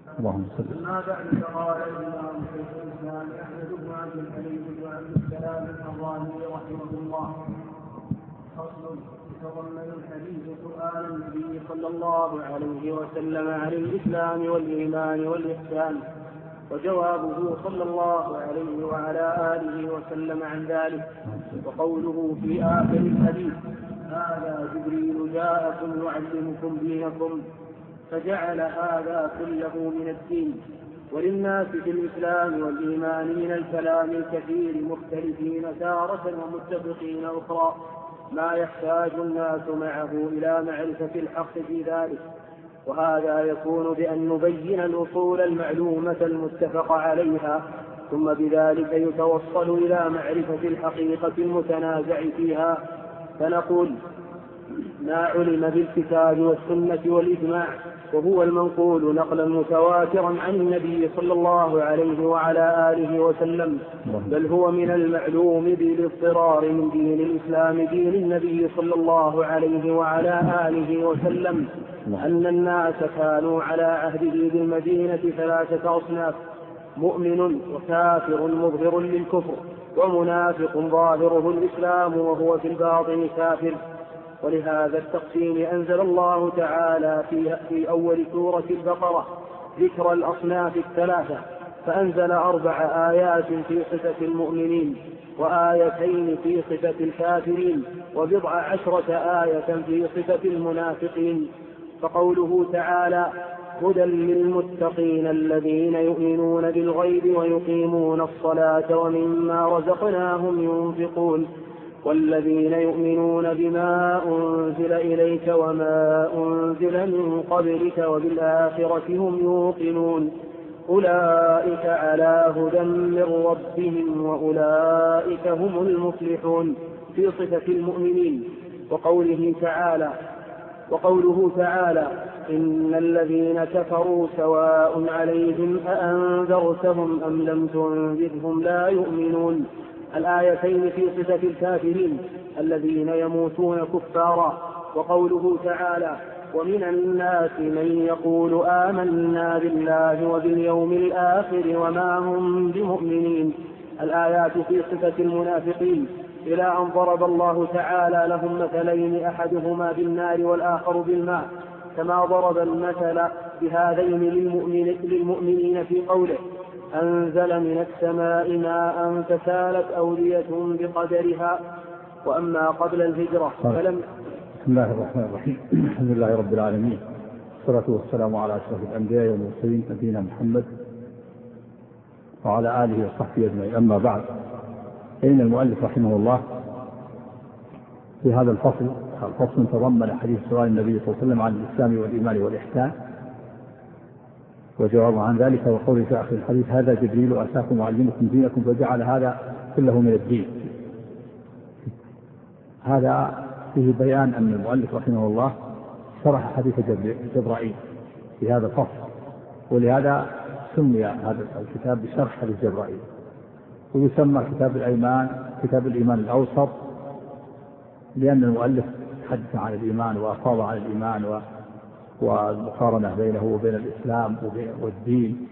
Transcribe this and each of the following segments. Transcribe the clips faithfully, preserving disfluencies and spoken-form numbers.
اللهم صل. أما بعد فقال الإمام شيخ الإسلام أحمد بن عبد الحليم بن عبد السلام الحراني رحمه الله: فصل. يتضمن الحديث سؤال النبي صلى الله عليه وسلم عن الإسلام والإيمان والإحسان، وجوابه صلى الله عليه وعلى آله وسلم عن ذلك، وقوله في آخر الحديث: هذا جبريل جاءكم يعلمكم دينكم، فجعل هذا كله من الدين. وللناس في الإسلام والإيمان من الكلام الكثير مختلفين تارة ومتفقين أخرى ما يحتاج الناس معه إلى معرفة الحق في ذلك، وهذا يكون بأن نبين الأصول المعلومة المتفق عليها، ثم بذلك يتوصل إلى معرفة الحقيقة المتنازع فيها. فنقول: ما علم بالكتاب والسنة والإجماع، وهو المنقول نقلا متواترا عن النبي صلى الله عليه وعلى آله وسلم، بل هو من المعلوم بالاضطرار من دين الإسلام دين النبي صلى الله عليه وعلى آله وسلم، أن الناس كانوا على عهده بالمدينة ثلاثة أصناف: مؤمن وكافر مظهر للكفر، ومنافق ظاهره الإسلام وهو في الباطن كافر. ولهذا التقسيم أنزل الله تعالى في, في أول سورة البقرة ذكر الأصناف الثلاثة، فأنزل أربع آيات في صفة المؤمنين، وآيتين في صفة الكافرين، وبضع عشرة آية في صفة المنافقين. فقوله تعالى: هدى للمتقين الذين يؤمنون بالغيب ويقيمون الصلاة ومما رزقناهم ينفقون، والذين يؤمنون بما أنزل إليك وما أنزل من قبلك وبالآخرة هم يوقنون، أولئك على هدى من ربهم وأولئك هم المفلحون، في صفة المؤمنين. وقوله تعالى وقوله تعالى: إن الذين كفروا سواء عليهم أأنذرتهم أم لم تنذرهم لا يؤمنون، الآيتين في صفة الكافرين الذين يموتون كفارا. وقوله تعالى: ومن الناس من يقول آمنا بالله وباليوم الآخر وما هم بمؤمنين، الآيات في صفة المنافقين، إلى أن ضرب الله تعالى لهم مثلين أحدهما بالنار والآخر بالماء، كما ضرب المثل بهذين للمؤمنين في قوله: أنزل من السماء ماء فسالت أودية بقدرها. وأما قبل الهجرة فلم. بسم الله الرحمن الرحيم، الحمد لله رب العالمين، والصلاة والسلام على أشرف الأنبياء والمرسلين نبينا محمد وعلى آله وصحبه أجمعين. أما بعد، فإن المؤلف رحمه الله في هذا الفصل الفصل تضمن حديث سؤال النبي صلى الله عليه وسلم عن الإسلام والإيمان والإحسان، وجواب عن ذلك، وقوله في آخر الحديث: هذا جبريل أتاكم يعلمكم دينكم، فجعل هذا كله من الدين. هذا فيه بيان أن المؤلف رحمه الله شرح حديث جبرائيل في هذا الفصل، ولهذا سمي هذا الكتاب بشرح حديث جبرائيل، ويسمى كتاب الإيمان كتاب الإيمان الأوسط، لأن المؤلف حدث عن الإيمان وأفاض عن الإيمان والمقارنة بينه وبين الإسلام والدين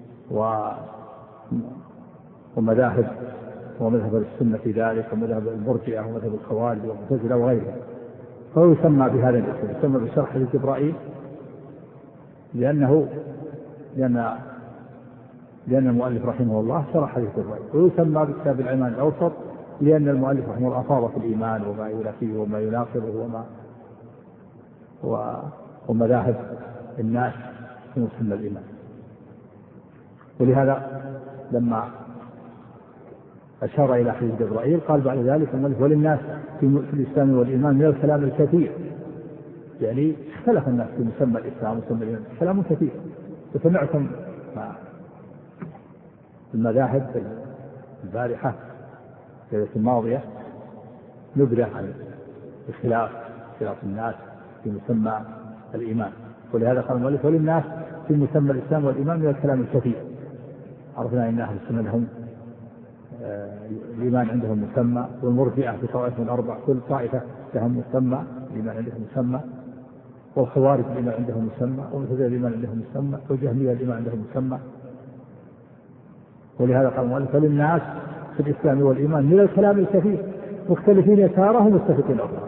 ومذاهب ومذهب السنة في ذلك، ومذهب المرجئة ومذهب الخوارج والمعتزلة وغيرها، فهو يسمى بهذا الاسم، يسمى بشرح حديث جبرائيل، لأنه لأن لأن المؤلف رحمه الله شرح حديث جبرائيل. ويسمى بكتاب الإيمان الأوسط لأن المؤلف رحمه الله أفاض في الإيمان وما ينافيه وما يناقضه وما ومذاهب الناس في مسلم الإيمان. ولهذا لما أشار إلى حديث جبرائيل قال بعد ذلك المؤلف: وللناس في الإسلام والإيمان من الكلام الكثير، يعني اختلف الناس في مسمى الإسلام ومسمى الإيمان كلام كثير. وسمعتم المذاهب البارحة في الماضية نبذة عن الخلاف خلاف الناس في مسمى الإيمان. ولهذا قال المؤلف: وللناس في مسمى الإسلام والإيمان من الكلام الكثير. عرفنا أن أهل السنة لهم الإيمان عندهم مسمى، والمرجئة في طائفة من الأربع كل طائفة لهم مسمى، الإيمان عندهم مسمى، والخوارج الإيمان عندهم مسمى، والمعتزلة الإيمان عندهم مسمى، والجهمية الإيمان عندهم مسمى. ولهذا قال المؤلف: فللناس في الإسلام والإيمان من الكلام الكثير مختلفين يسارهم متفقين أخرى.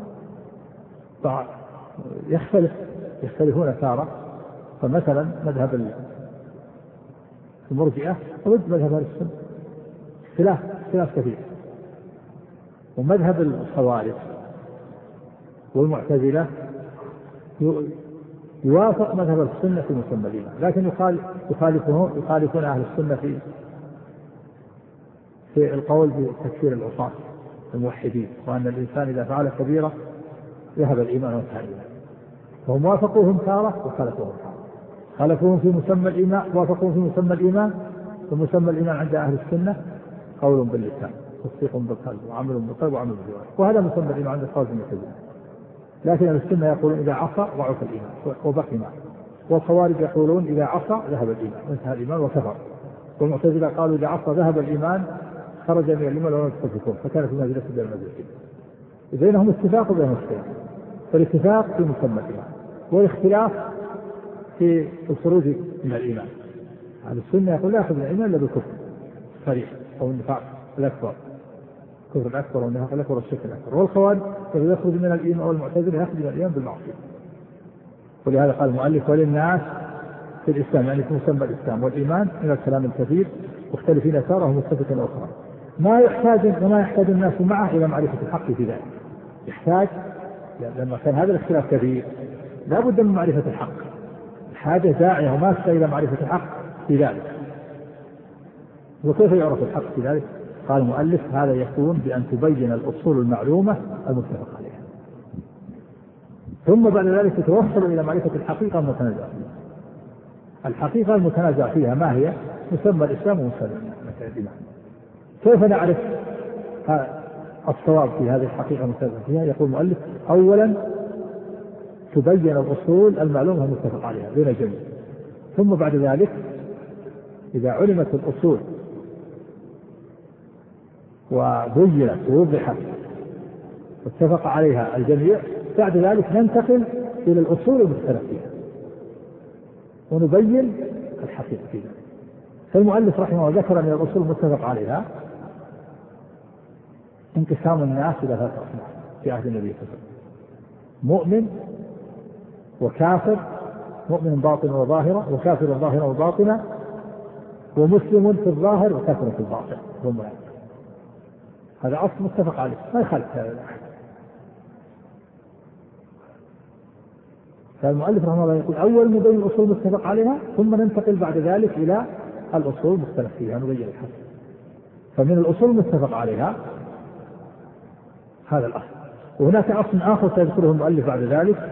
يختلف يختلفون تارة. فمثلا مذهب المرجئة ضد مذهب أهل السنة، اختلاف اختلاف كثير. ومذهب الخوارج والمعتزلة يوافق مذهب السنة في مسمى الإيمان، لكن يخالفون يخالفون أهل السنة في في القول بتكفير العصاة الموحدين، وأن الإنسان إذا فعل كبيرة ذهب الإيمان وانتهى الإيمان. فهم وافقوهم تارة وخالفوهم تارة. خالفوهم في مسمى الإيمان، وافقوهم في مسمى الإيمان. ومسمى الإيمان عند أهل السنة قول باللسان، تصديق بالقلب، وعمل بالقلب، وعمل بالجوارح، وهذا مسمى الإيمان عند الخوارج والمعتزلة. لكن أهل السنة يقولون إذا عصى ضعف الإيمان وبقي معه، والخوارج يقولون إذا عصى ذهب الإيمان وانتهى الإيمان وكفر، والمعتزلة قالوا إذا عصى ذهب الإيمان خرج من الإيمان ولم يكفر، فكان في منزلة بين المنزلتين. بينهم اتفاق وبينهم اختلاف، فالاتفاق في مسمى الإيمان والاختلاف في الخروج من الإيمان. أهل السنة يقول لا يأخذ من الإيمان إلا بالكفر صريح أو النفاق الأكبر، الكفر الأكبر والنفاق الأكبر والشرك الأكبر. والخوارج يخرج من الإيمان، والمعتزلة يخرج من الإيمان بالمعصية. ولهذا قال المؤلف: وللناس في الإسلام، يعني في مسمى الإسلام والإيمان من الكلام الكثير مختلفين تارة متفقين أخرى، ما يحتاج وما يحتاج الناس معه إلى معرفة الحق في ذلك. يحتاج لما كان هذا الاختلاف كثير لا بد من معرفة الحق، الحاجة داعية وماسة إلى معرفة الحق في ذلك. وكيف يعرف الحق في ذلك؟ قال المؤلف: هذا يكون بأن تبين الأصول المعلومة المتفق عليها، ثم بعد ذلك تتوصل إلى معرفة الحقيقة المتنازع فيها. الحقيقة المتنازع فيها ما هي؟ مسمى الإسلام ومسمى الإيمان. كيف نعرف الصواب في هذه الحقيقة المتنازع فيها؟ يقول المؤلف: أولا تبين الأصول المعلومة المتفق عليها بين الجميع، ثم بعد ذلك إذا علمت الأصول وبينت ووضحت واتفق عليها الجميع، بعد ذلك ننتقل إلى الأصول المختلف فيها ونبين الحقيقة فيها. فالمؤلف رحمه الله ذكر أن الأصول المتفق عليها انقسام الناس إلى ثلاثة أصناف في عهد النبي صلى الله عليه وسلم: مؤمن وكافر، مؤمن باطن وظاهرة، وكافر ظاهرة وباطنة، ومسلم في الظاهر وكافر في الباطن. هم هذا أصل متفق عليه ما يخالف هذا الأحد. فالمؤلف رحمه الله يقول: أول نبين الأصول متفق عليها، ثم ننتقل بعد ذلك إلى الأصول المختلف فيها نبين الحق. فمن الأصول المتفق عليها هذا الأصل. وهناك أصل آخر سيذكره المؤلف بعد ذلك،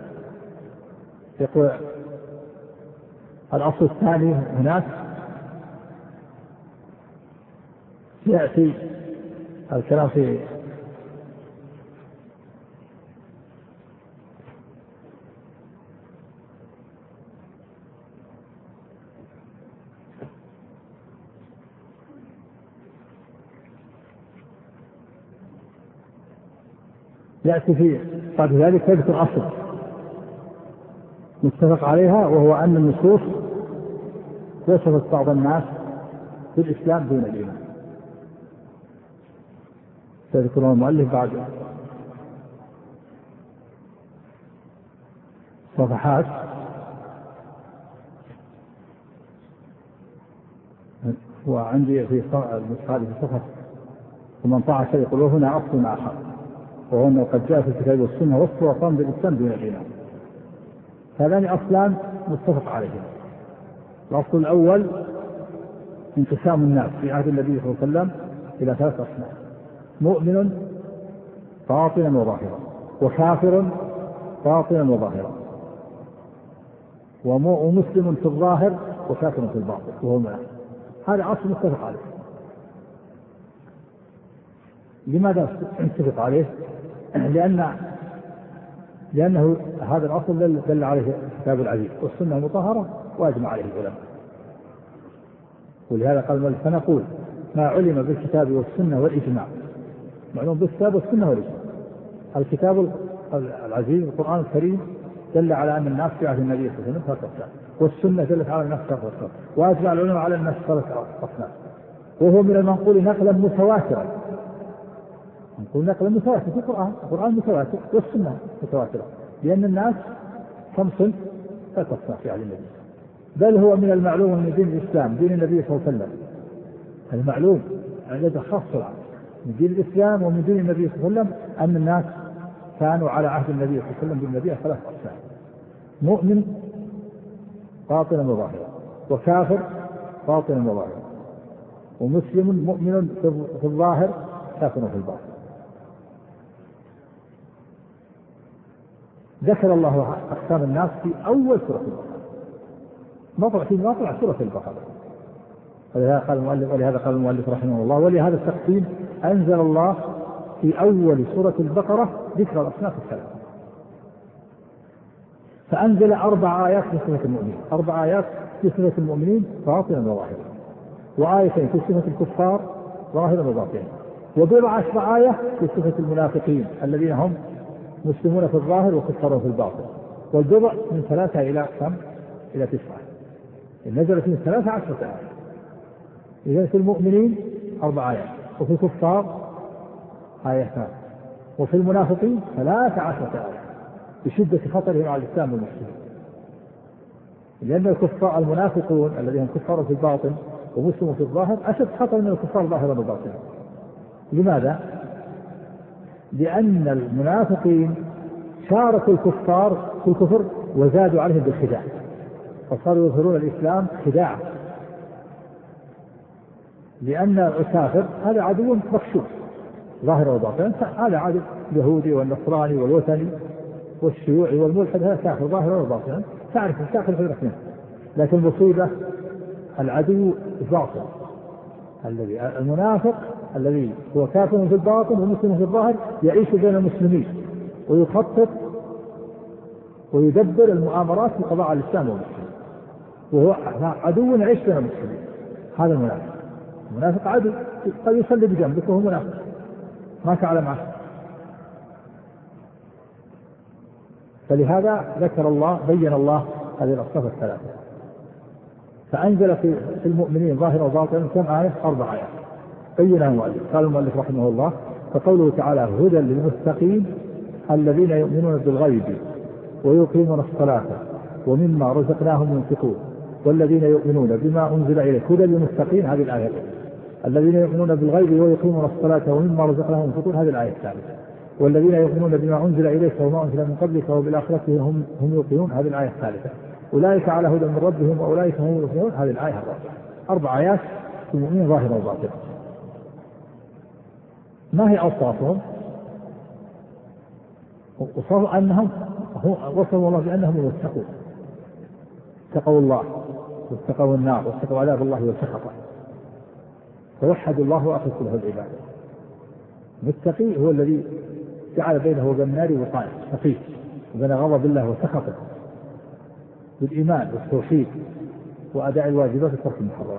يقول الأصل الثاني هناك يأتي الكلام في يأتي في بعد ذلك يذكر أصل متفق عليها، وهو أن النصوص وصفت بعض الناس في الإسلام دون الإيمان. سيذكرون المؤلف بعد صفحات وعندي في هذه الصفحة ثمانية عشر يقول: هنا أصل آخر، وهو أنه قد جاء في الكتاب والسنة وصف وقام بالإسلام دون الإيمان. هذان أصلان متفق عليهما. الأصل الأول انقسام الناس في عهد النبي صلى الله عليه وسلم إلى ثلاث أصناف: مؤمن باطنا وظاهرا، وكافر باطنا وظاهرا، ومسلم في الظاهر وكافر في الباطن وهو المنافق. هذا أصل متفق عليه. لماذا متفق عليه؟ لأن لأنه هذا الأصل دل عليه الكتاب العزيز والسنة المطهرة وأجمع عليه العلماء. ولهذا قال: فنقول ما علم بالكتاب والسنة والإجماع. معلوم بالكتاب والسنة والإجماع. الكتاب العزيز القرآن الكريم دل على أن الناس في عهد النبي صلى الله عليه وسلم ثلاثة أقسام، والسنة دلت على الناس ثلاثة أقسام، وأجمع العلماء على الناس ثلاثة أقسام، وهو من المنقول نقلا متواترا. نقول نقلا متواتر في القرآن، القرآن متواتر والسنة متواترة، لأن الناس كم صنف؟ ثلاثة أقسام في عهد النبي، بل هو من المعلوم من دين الإسلام دين النبي صلى الله عليه وسلم، المعلوم عدد خاص من دين الإسلام ومن دين النبي صلى الله عليه وسلم أن الناس كانوا على عهد النبي صلى الله عليه وسلم بالنبي ثلاث أقسام: مؤمن باطنا وظاهرا، وكافر باطنا وظاهرا، ومسلم مؤمن في الظاهر كافر في الباطن. ذكر الله أقسام الناس في أول سورة البقرة، مطلع في مطلع سورة البقرة، ولهذا قال المؤلف ولهذا قال المؤلف رحمه الله: ولهذا التقسيم أنزل الله في أول سورة البقرة ذكر الأصناف الثلاثة، فأنزل أربع آيات في صفة المؤمنين، أربع آيات في صفة المؤمنين باطنا وظاهرا، وآيتين في صفة الكفار ظاهرا وباطنا، وبضع عشر آية في صفة المنافقين الذين هم مسلمون في الظاهر وكفار في الباطن، والبضع من ثلاثة إلى كم؟ إلى تسعة، نزلت من ثلاثة عشرة آية. إذا في المؤمنين أربع آيات، وفي الكفار آيتان، وفي المنافقين ثلاثة عشرة آية بشدة خطرهم على الإسلام والمسلمين، لأن الكفار المنافقون الذين هم كفار في الباطن ومسلمون في الظاهر أشد خطر من الكفار ظاهرا وباطنا. لماذا؟ لأن المنافقين شاركوا الكفار في الكفر وزادوا عليهم بالخداع، فصاروا يظهرون الإسلام خداعا، لأن الكافر هذا عدو مكشوف ظاهر وباطن، هذا عدو اليهودي والنصراني والوثني والشيوعي والملحد، هذا كافر ظاهر وباطن، تعرف الكافر غيرك منه. لكن المصيبة العدو الباطن، الذي المنافق الذي هو كافر في الباطن ومسلم في الظاهر يعيش بين المسلمين ويخطط ويدبر المؤامرات في قضاء على الإسلام والمسلمين، وهو عدو يعيش بين المسلمين. هذا المنافق. المنافق عدو قد يصلي بجنبك وهو منافق ما تعلم عنه. فلهذا ذكر الله بين الله هذه الأصناف الثلاثة، فأنزل في المؤمنين ظاهرا وباطنا كم آية؟ أربع آيات بينها المؤلف. قال المؤلف رحمه الله: فقوله تعالى: هدى للمتقين الذين يؤمنون بالغيب ويقيمون الصلاة ومما رزقناهم ينفقون والذين يؤمنون بما أنزل إليك. هدى للمتقين هذه الآية، الذين يؤمنون بالغيب ويقيمون الصلاة ومما رزقناهم ينفقون هذه الآية الثالثة، والذين يؤمنون بما أنزل إليك وما أنزل من قبلك وبالآخرة هم هم يوقنون هذه الآية الثالثة، أولئك على هدى من ربهم وأولئك هم المفلحون هذه الآية الرابعة. أربع آيات في المؤمنين ظاهرا وباطنا. ما هي أوصافهم؟ وصفوا أنهم وصفوا الله بأنهم يتقون، اتقوا الله واتقوا النار واتقوا عذاب الله وسخطه، فوحدوا الله وأخلصوا له العبادة. المتقي هو الذي جعل بينه وبين النار وقاية، تقي، وبين غضب الله وسخطه بالإيمان والتوحيد وأداء الواجبات وترك المحرمات.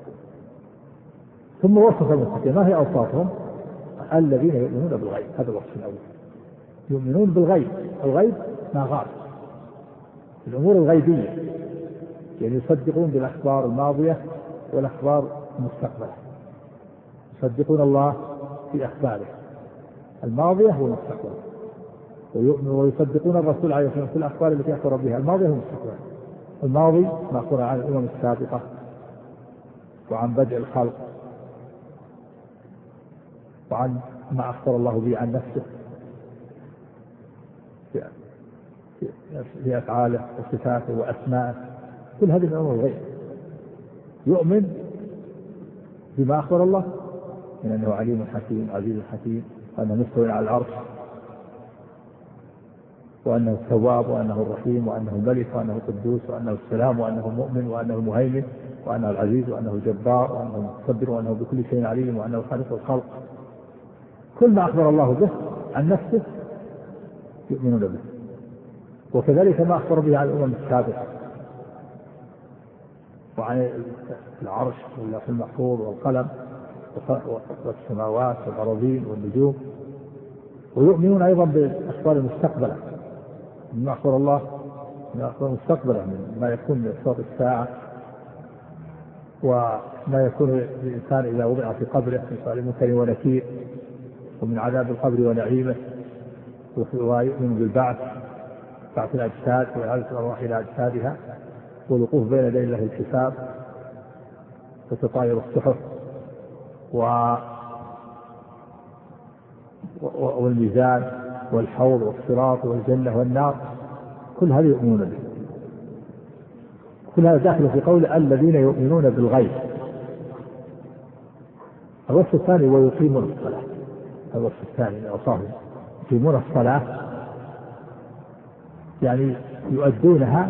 ثم وصف المتقين. ما هي أوصافهم؟ الذين يؤمنون بالغيب، هذا الوصف الأول، يؤمنون بالغيب. الغيب ما غاب، الأمور الغيبية، يعني يصدقون بالأخبار الماضية والأخبار المستقبلة، يصدقون الله في أخباره الماضية والمستقبلة، ويصدقون الرسول عليه الصلاة والسلام في الأخبار التي أخبر بها الماضية والمستقبلة. الماضي ما أخبر عن الأمم السابقة وعن بدء الخلق وعن ما أخبر الله به عن نفسه في أفعاله وصفاته وأسمائه، كل هذه الأمور الغيب. يؤمن بما أخبر الله من أنه عليم حكيم عزيز حكيم، وأنه مستوى على العرش، وأنه التواب، وأنه الرحيم، وأنه الملك، وأنه القدوس، وأنه السلام، وأنه المؤمن، وأنه المهيمن، وأنه العزيز، وأنه الجبار، وأنه المتكبر، وأنه بكل شيء عليم، وأنه خالق الخلق. كل ما أخبر الله به عن نفسه يؤمنون به، وكذلك ما أخبر به عن الأمم السابقة وعن العرش واللوح المحفوظ والقلم والسماوات والأراضين والنجوم. ويؤمنون أيضا بالأخبار المستقبلة مما أخبر الله ما أخبر مستقبلا من ما يكون من أشراط الساعة وما يكون الإنسان إذا وضع في قبره من سؤال منكر ونكير ومن عذاب القبر ونعيمه، ويؤمن بالبعث بعث الأجساد وإعادة الأرواح إلى أجسادها والوقوف بين يدي الله الحساب وتطاير الصحف و... والميزان والحوض والصراط والجنة والنار، كل هذا يؤمنون به. كل هذا داخل في قول الذين يؤمنون بالغيب. الوصف الثاني ويقيمون الصلاة. الوصف الثاني أوصافهم يقيمون الصلاة يعني يؤدونها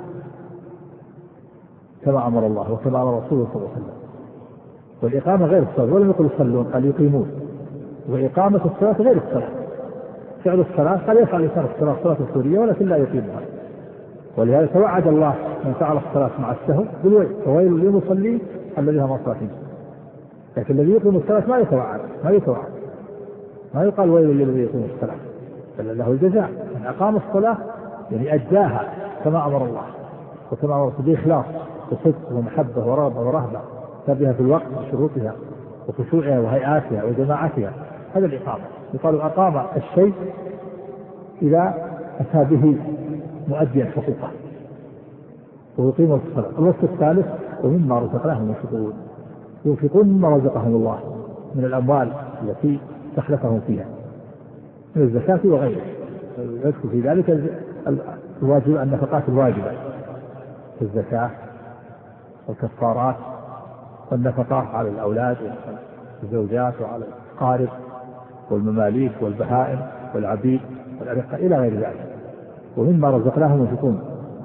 كما أمر الله وكما أمر رسوله صلى الله عليه وسلم. والإقامة غير الصلاة، ولم يقل يصلون قال يقيمون، وإقامة الصلاة غير الصلاة. فعل الصلاة قال يفعل الإنسان الصلاة صلاة السورية ولكن لا يقيمها، ولهذا توعد الله من فعل الصلاة مع السهو بالويل، فويل للمصلين الذين هم صلاتهم. لكن الذي يقيم الصلاة ما يتوعد ما يتوعد ما يقال ويل للذي يقيم الصلاة، بل له الجزاء. من أقام الصلاة يعني أداها كما أمر الله وكما أمر بإخلاص وصدق ومحبة ورغبة ورهبة، تبها في الوقت وشروطها وخشوعها وهيئاتها وجماعتها. هذا الإقامة. يقال أقام الشيء إذا أتى به مؤديا حقوقه ويقيم الصلاة. الوصف الثالث ومما رزقناهم ينفقون، ينفقون مما رزقهم الله من الأموال التي استخلفهم فيها من الزكاة وغيره. يذكر في ذلك الواجب النفقات الواجبة في الزكاة والكفارات والنفقات على الأولاد والزوجات وعلى الأقارب والمماليك والبهائم والعبيد والأرقة إلى غير ذلك. ومما رزقناهم ينفقون.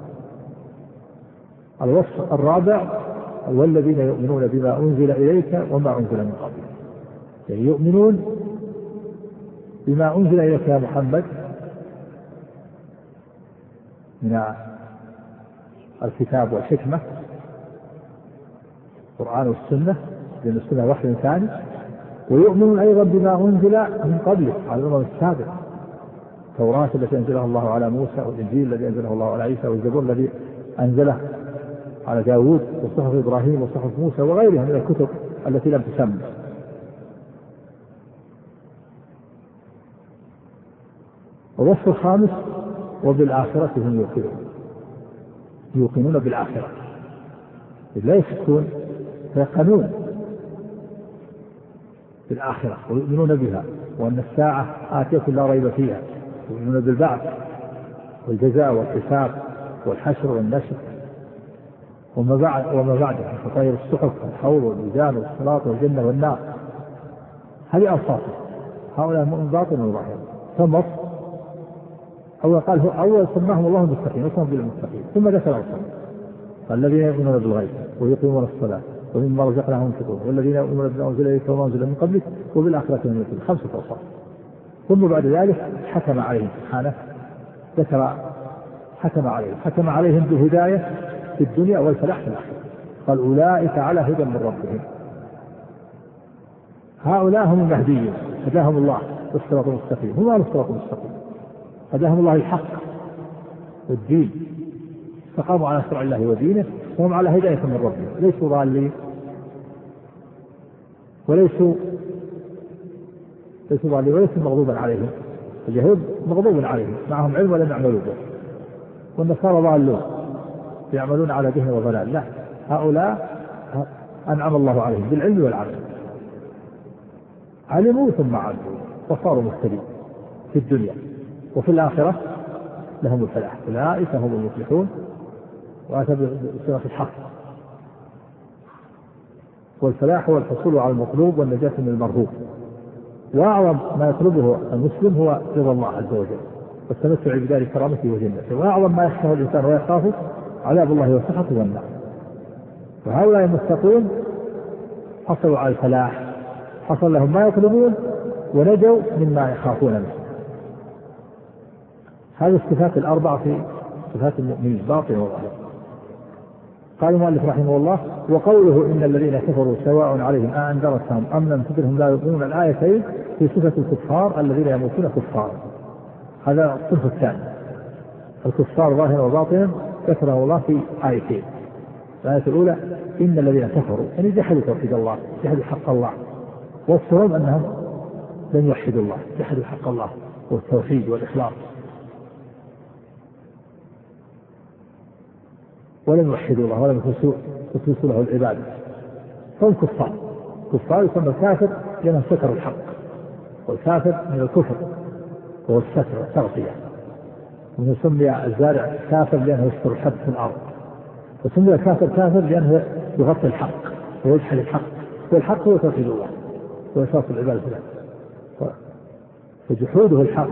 الوصف الرابع والذين يؤمنون بما أنزل إليك وما أنزل من قبلك، يعني يؤمنون بما أنزل إليك يا محمد من الكتاب والحكمة القرآن والسنة، لأن السنة وحي ثاني. ويؤمنون أيضا بما أنزل من قبلك على الأمم السابقة، التوراة التي أنزلها الله على موسى، والإنجيل الذي أنزله الله على عيسى، والزبور الذي أنزله على داود، وصحف إبراهيم وصحف موسى وغيرها من الكتب التي لم تسمى. الوصف الخامس وبالآخرة هم يوقنون، يوقنون بالآخرة، لا يشكون فيقنون بالآخرة ويؤمنون بها، وأن الساعة آتية لا ريب فيها، ويؤمنون بالبعث والجزاء والحساب والحشر والنشر وما بعد وما بعده تطير الصحف والحوض والميزان والصراط والجنة والنار. هذه أوصاف هؤلاء المؤمن باطن وظاهر. ثم أول قال هو أول سماهم الله المستقيم، اسمهم بالمستقيم، ثم ذكر أوصاف الذين يؤمنون بالغيب ويقيمون الصلاة ومما رزقناهم ينفقون والذين يؤمنون بما أنزل إليك وما أنزل من قبلك وبالآخرة هم يوقنون. خمسة أوصاف. ثم بعد ذلك حكم عليهم سبحانه، ذكر حكم عليهم حكم عليهم بالهداية في الدنيا والفلاح في الآخرة. قال أولئك على هدى من ربهم. هؤلاء هم المهديين هداهم الله بالصراط المستقيم، هم على الصراط المستقيم، هداهم الله الحق والدين، فقاموا على شرع الله ودينه وهم على هداية من ربهم، ليسوا ضالين وليسوا ليسوا ضالين وليسوا مغضوبا عليهم. اليهود مغضوب عليهم معهم علم ولم يعملوا به، والنصارى ضالون يعملون على دين وضلال. لا، هؤلاء أنعم الله عليهم بالعلم والعمل، علموا ثم عملوا وصاروا مهتدين في الدنيا وفي الآخرة لهم الفلاح. أولئك هم المفلحون. وأتى بصيغة الحق، والفلاح هو الحصول على المطلوب والنجاة من المرهوب. وأعظم ما يطلبه المسلم هو رضا الله عز وجل والتمتع بدار كرامته وجنته، وأعظم ما يخشاه الإنسان ويخافه عذاب الله وسخطه والنار. وهؤلاء المتقون حصلوا على الفلاح، حصل لهم ما يطلبون ونجوا مما يخافون منه. هذه الصفات الأربعة في صفات المؤمنين باطن وظاهر. قال المؤلف رحمه الله: وقوله إن الذين كفروا سواء عليهم أأنذرتهم أم لم تنذرهم لا يؤمنون، الآيتين في صفة الكفار الذين يموتون كفارا. هذا الصنف الثاني. الكفار ظاهرا وباطنا ذكره الله في آيتين. الآية الأولى إن الذين كفروا يعني جحدوا توحيد الله، جحدوا حق الله، وصفهم أنهم لم يوحدوا الله، جحدوا حق الله والتوحيد والإخلاص ولم يوحدوا الله ولم يخلصوا له العبادة، فهم كفار. كفار يسمى الكافر لأنهم ستروا الحق، والكافر من الكفر وهو الستر والتغطية، ويسمى الزارع كافر لأنه يستر الحب في الأرض، وسمي الكافر كافر لأنه يغطي الحق ويجحد الحق، والحق هو توحيد الله وإخلاص العبادة له، فجحوده الحق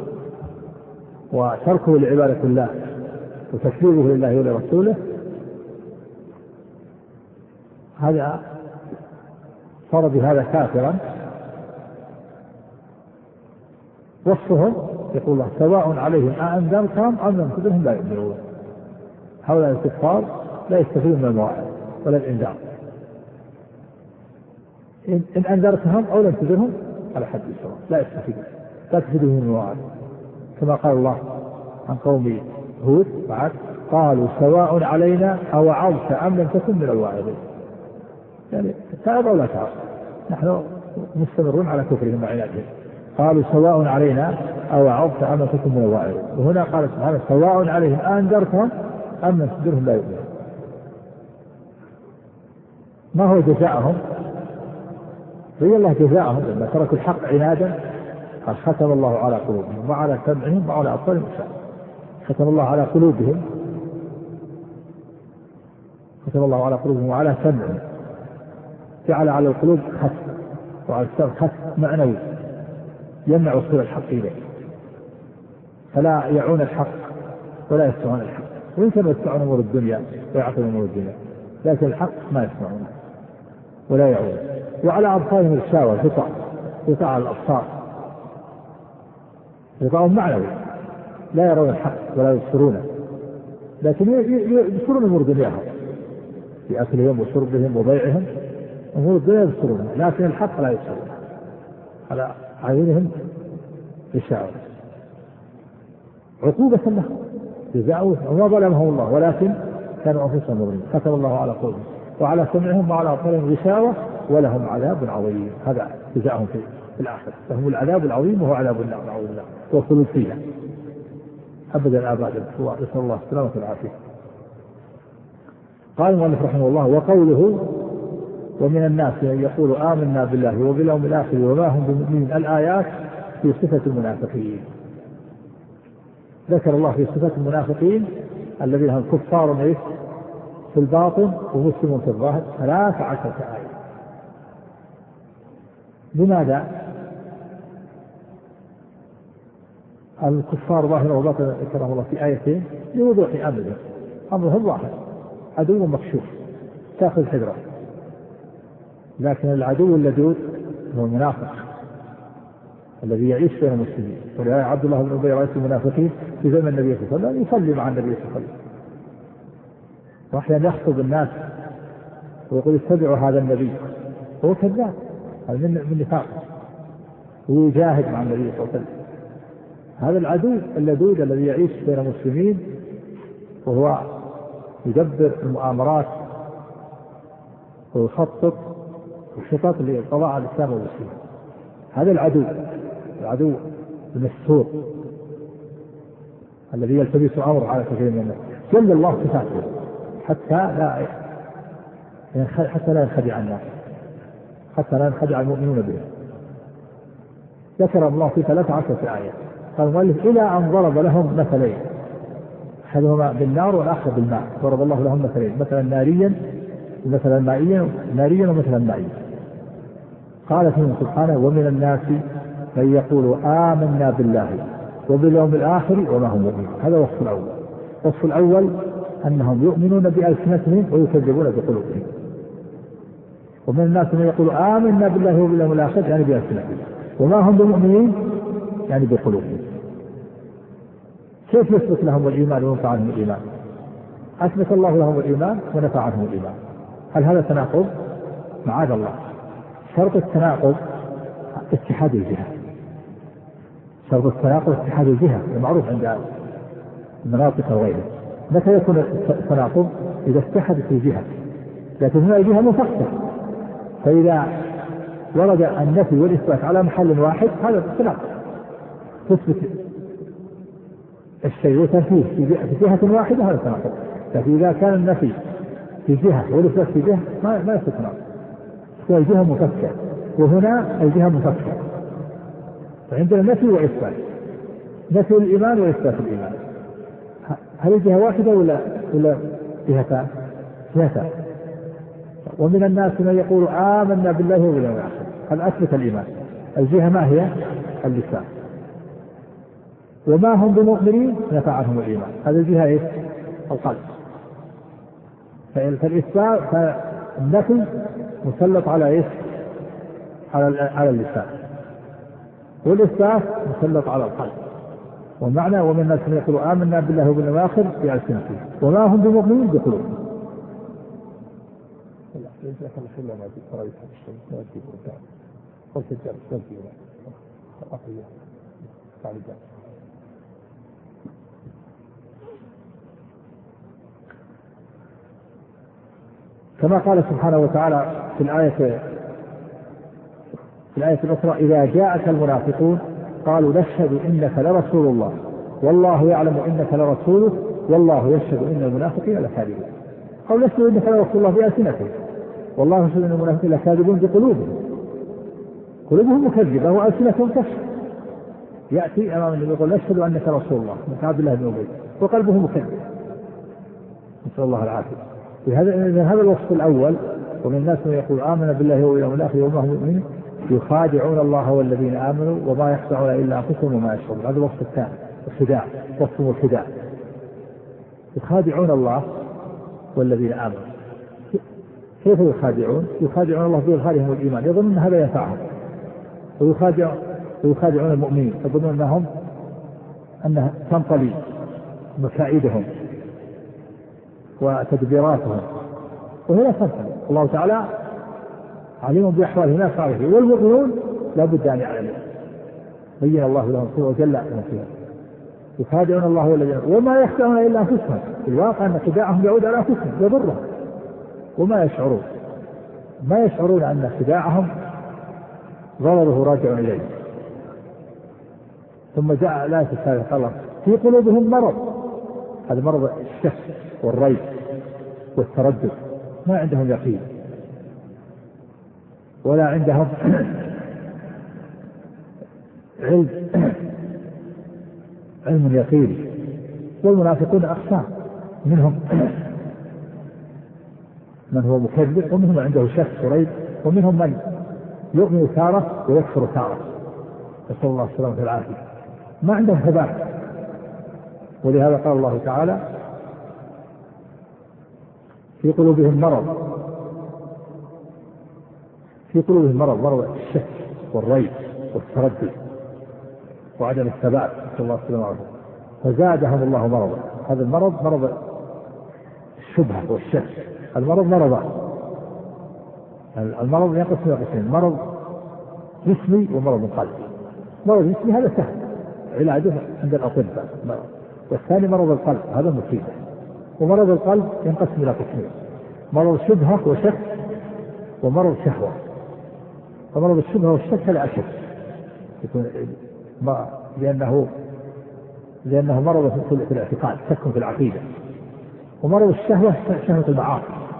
وتركه لعبادة الله وتكذيبه لله ولرسوله هذا صار بهذا كافرا. وصفهم يقول الله سواء عليهم أأنذرتهم أم لم تنذرهم لا يؤمنون. هؤلاء الكفار لا يستفيدون من المواعظ ولا الإنذار، إن, إن أنذرتهم أو لم تنذرهم على حد السواء لا يستفيدون، لا تفيدهم من المواعظ، كما قال الله عن قوم هود بعد قالوا سواء علينا أوعظت أم لم تكن من الواعظين، يعني تعب أو لا تعب نحن مستمرون على كفرهم وعنادهم. قالوا سواء علينا أوعظت أم لم تكن من الواعظين، وهنا قال سبحانه سواء عليهم أنذرتهم أم لم تنذرهم لا يؤمنون. ما هو جزاءهم؟ بين الله جزاءهم لما تركوا الحق عنادا قال ختم الله على قلوبهم وعلى سمعهم وعلى أبصارهم غشاوة. ختم الله على قلوبهم ختم الله على قلوبهم وعلى سمعهم، جعل على القلوب ختم وعلى السمع ختم معنوي يمنع وصول الحق إليه، فلا يعون الحق ولا يسمعون الحق، وإن كانوا يسمعون أمور الدنيا ويعقلون أمور الدنيا لكن الحق ما يسمعون ولا يعون. وعلى أبصارهم غشاوة غطاء غطاء على الأبصار، غطاء معنوي لا يرون الحق ولا يبصرونه، لكن يبصرون أمور دنياهم في أكلهم وشربهم وبيعهم، أمور الدنيا يبصرونها لكن الحق لا يبصرونه، على عيونهم غشاوة عقوبة لهم جزاؤهم وما ظلمهم الله ولكن كانوا أنفسهم مظلمين. ختم الله على قلوبهم وعلى سمعهم وعلى أبصارهم غشاوة ولهم عذاب عظيم. هذا جزاؤهم في الآخرة، لهم العذاب العظيم وهو عذاب النار نعوذ بالله والخلود فيها أبدا أبدا، نسأل الله السلامة والعافية. قال المؤلف رحمه الله وقوله ومن الناس من يقول آمنا بالله وباليوم الآخر وما هم بمؤمنين الآيات في صفة المنافقين. ذكر الله في صفة المنافقين الذين هم كفار في الباطن ومسلم في الظاهر ثلاث عشرة آية. لماذا؟ الكفار ظاهرا وباطنا ذكرهم الله في آيتين لوضوح أمرهم، أمرهم ظاهر عدو مكشوف تأخذ حذره، لكن العدو اللدود هو المنافق الذي يعيش بين المسلمين. ولهذا عبد الله بن أبي رئيس المنافقين في زمن النبي صلى الله عليه وسلم يصلي مع النبي صلى الله عليه وسلم، وأحيانا يخطب الناس ويقول اتبعوا هذا النبي، هو كذاب هذا من نفاقه، ويجاهد مع النبي صلى الله عليه وسلم. هذا العدو اللدود الذي يعيش بين المسلمين وهو يدبر المؤامرات ويخطط الخطط للقضاء على الإسلام والمسلمين. هذا العدو العدو المستور الذي يلتبس أمره على كثير من الناس جل الله صفاته حتى لا حتى لا ينخدع الناس، حتى لا ينخدع المؤمنون به. ذكر الله في ثلاث عشرة آية. قال المؤلف إلى أن ضرب لهم مثلين، أحدهما بالنار والآخر بالماء. ضرب الله لهم مثلين، مثلا ناريا ومثلا مائيا، ناريا ومثلا مائيا. قال فيهم سبحانه ومن الناس من يقول آمنا بالله وباليوم الآخر وما هم مؤمنون. هذا وصف الأول. وصف الأول أنهم يؤمنون بألسنتهم ويكذبون بقلوبهم. ومن الناس من يقول آمنا بالله وباليوم الآخر يعني بألسنتهم وما هم بمؤمنين يعني بقلوبهم. كيف يثبت لهم الإيمان وينفع عنهم الإيمان؟ أثبت الله لهم الإيمان ونفع عنهم الإيمان. هل هذا تناقض؟ معاذ الله. شرط التناقض اتحاد الجهة. شرط التناقض اتحاد الجهة المعروف عند مناطق غيره. متى يكون التناقض؟ إذا اتحدت في جهة، لكن هنا الجهة مفصلة، فإذا ورد النفي والإثبات على محل واحد هذا تناقض، تثبت الشيء وتنفيه في جهة واحدة هذا تناقض. لكن إذا كان النفي في جهة والإثبات في جهة ما ما يثبت تناقض، الجهة مفكة وهنا الجهة مفكة. فعندنا نفي وإثبات، نفي الإيمان وإثبات الإيمان، هل الجهة واحدة ولا ولا جهتان؟ جهتان. ومن الناس من يقول آمنا بالله وباليوم الآخر، هل أثبت الإيمان؟ الجهة ما هي؟ اللسان. وما هم بمؤمنين نفعهم الإيمان، هذا الجهة إيه؟ القلب. فالإثبات فالنفي مسلط على إيه؟ على على اللسان، والإثبات مسلط على القلب. ومعنى ومن الناس من يقول آمنا بالله وباليوم الآخر بألسنتهم وما هم بمؤمنين بقلوبهم. كما قال سبحانه وتعالى في الآية في الآية الأخرى إذا جاءك المنافقون قالوا نشهد إنك لرسول الله والله يعلم إنك لرسوله والله يشهد إن المنافقين لكاذبون. قالوا نشهد إنك لرسول الله بألسنتهم والله يشهد إن المنافقين لكاذبون بقلوبهم، قلوبهم مكذبة وألسنتهم تشهد. يأتي أمام النبي يقول نشهد أنك رسول الله من عبد الله بن أبي وقلبه مكذب، نسأل الله العافية. هذا هذا الوصف الأول. ومن الناس من يقول آمن بالله واليوم الآخر وما هم مؤمنين يخادعون الله والذين آمنوا وما يخدعون إلا أنفسهم وما يشعرون. هذا الوصف الثاني، الخداع، وصفهم الخداع. يخادعون الله والذين آمنوا. كيف يخادعون؟ يخادعون الله بإظهارهم الإيمان، يظنون أن هذا ينفعهم، ويخادع ويخادعون المؤمنين يظنون أنهم أنها تنطلي مكائدهم وتدبيراتهم، وهنا تنطلي. الله تعالى عليم بأحوالهم لا تعرفه، والمؤمنون لا بد أن يعلموا، بين الله لهم سوء وجل ما فيها. يخادعون الله والذين وما يخدعون إلا أنفسهم، في الواقع أن خداعهم يعود على أنفسهم يضرهم وما يشعرون، ما يشعرون أن خداعهم ضرره راجع إليه. ثم جاء الآية الثالثة الله في قلوبهم مرض، هذا مرض الشك والريب والتردد، ما عندهم يقين ولا عندهم علم علم يقيني. والمنافقون أقسام، منهم من هو مكذب ومنهم عنده شك وريب ومنهم من يؤمن تارة ويكفر تارة، نسأل الله السلامة والعافية، ما عندهم ثبات. ولهذا قال الله تعالى في قلوبهم مرض، في قلوبهم مرض، مرض الشك والريب والتردد وعدم الثبات، نسأل الله السلامة والعافية، فزادهم الله مرضا. هذا المرض مرض الشبهة والشك، المرض مرضان، المرض ينقسم إلى قسمين، مرض جسمي ومرض قلبي. مرض جسمي هذا سهل علاجه عند الأطباء، والثاني مرض القلب هذا مصيبة. ومرض القلب ينقسم إلى قسمين، مرض شبهة وشك ومرض شهوة. فمرض الشبهة والشك هذا أشد، لأنه لأنه مرض في الاعتقاد، شك في العقيدة. ومرض الشهوة شهوة المعاصي،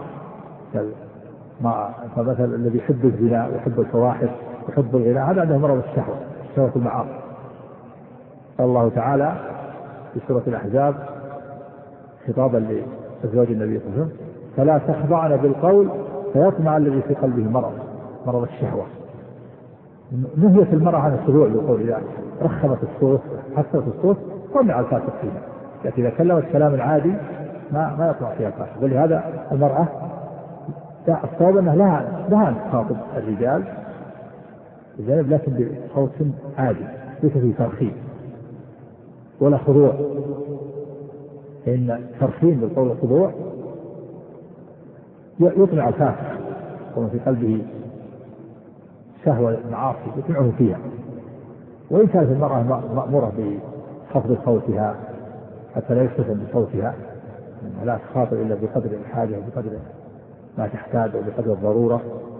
فمثلا الذي يحب الزنا ويحب الفواحش ويحب الغناء هذا عنده مرض الشهوة، شهوة المعاصي. قال الله تعالى في سورة الأحزاب خطابا لأزواج النبي صلى الله عليه وسلم فلا تخضعن بالقول فيطمع الذي في قلبه مرض، مرض الشهوة. نهيت المرأة عن الخضوع بالقول، إذا رخمت الصوت حسنت الصوت طمع الفاسق فيها، لكن إذا كلمت كلام عادي ما ما يطلع فيها الفاسق. ولهذا المرأة الصواب أنها لها لها أن تخاطب الرجال بجانب، لكن بصوت عادي ليس فيه ترخيم ولا خضوع، إن ترخيم بالقول الخضوع يطمع الفاسق ومن في قلبه شهوة معاصي يطمعه فيها. وإن كانت المرأة مأمورة بخفض صوتها حتى لا يستفهم بصوتها، لا تخاطب إلا بقدر الحاجة وبقدر ما تحتاج وبقدر الضرورة،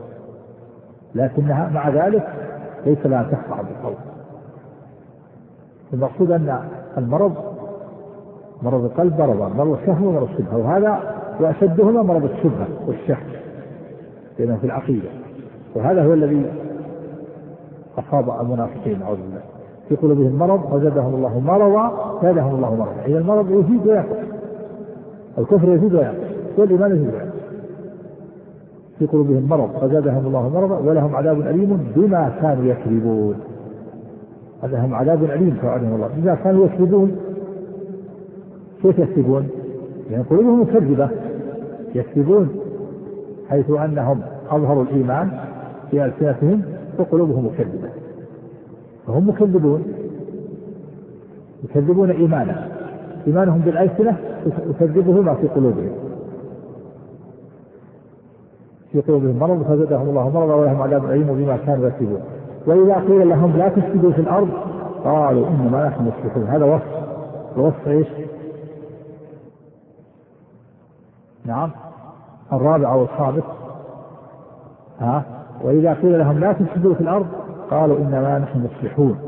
لكنها مع ذلك ليس لها تخضع بالصوت. المقصود أن المرض مرض القلب مرضان، مرض الشهوة ومرض الشبهة، وهذا وأشدهما مرض الشبهة والشهوة لأنه في العقيدة، وهذا هو الذي أصاب المنافقين أعوذ بالله، في قلوبهم مرض فزادهم الله مرضا زادهم الله مرضا. إذا المرض يزيد وينقص، الكفر يزيد وينقص والإيمان يزيد وينقص. في قلوبهم مرض فزادهم الله مرضا ولهم عذاب أليم بما كانوا يكذبون. لهم عذاب أليم توعدهم الله بما كانوا يكذبون. كيف يكذبون؟ لأن قلوبهم مكذبة، يكذبون حيث أنهم أظهروا الإيمان في ألسنتهم وقلوبهم مكذبة، فهم مكذبون، يكذبون إيمانا إيمانهم بالألسنة يكذبه ما في قلوبهم. في قلوبهم مرض فزادهم الله مرضا ولهم عذاب أليم بما كانوا يكذبون. وإذا قيل لهم لا تفسدوا في الأرض قالوا إنما نحن مصلحون. هذا وصف، الوصف إيش؟ نعم الرابع أو الخامس. ها وإذا قيل لهم لا تفسدوا في الأرض قالوا إنما نحن مصلحون.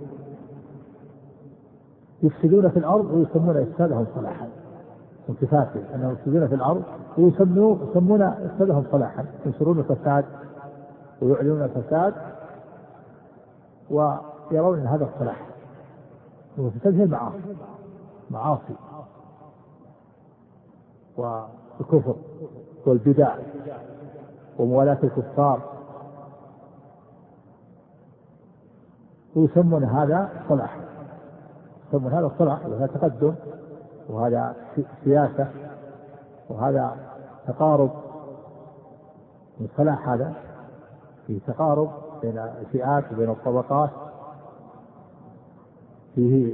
يفسدون في الأرض ويسمون إفسادهم صلاحا، انتفاخهم أنهم يفسدون في الأرض ويسمون إفسادهم صلاحا، ينشرون الفساد ويعلنون الفساد ويرون أن هذا الصلاح. والفساد هي المعاصي، معاصي والكفر والبدع وموالاة الكفار، ويسمون هذا صلاح، يسمون هذا الصلاح، وهذا تقدم، وهذا سياسة، وهذا تقارب من صلاح. هذا فيه تقارب بين الفئات وبين الطبقات، فيه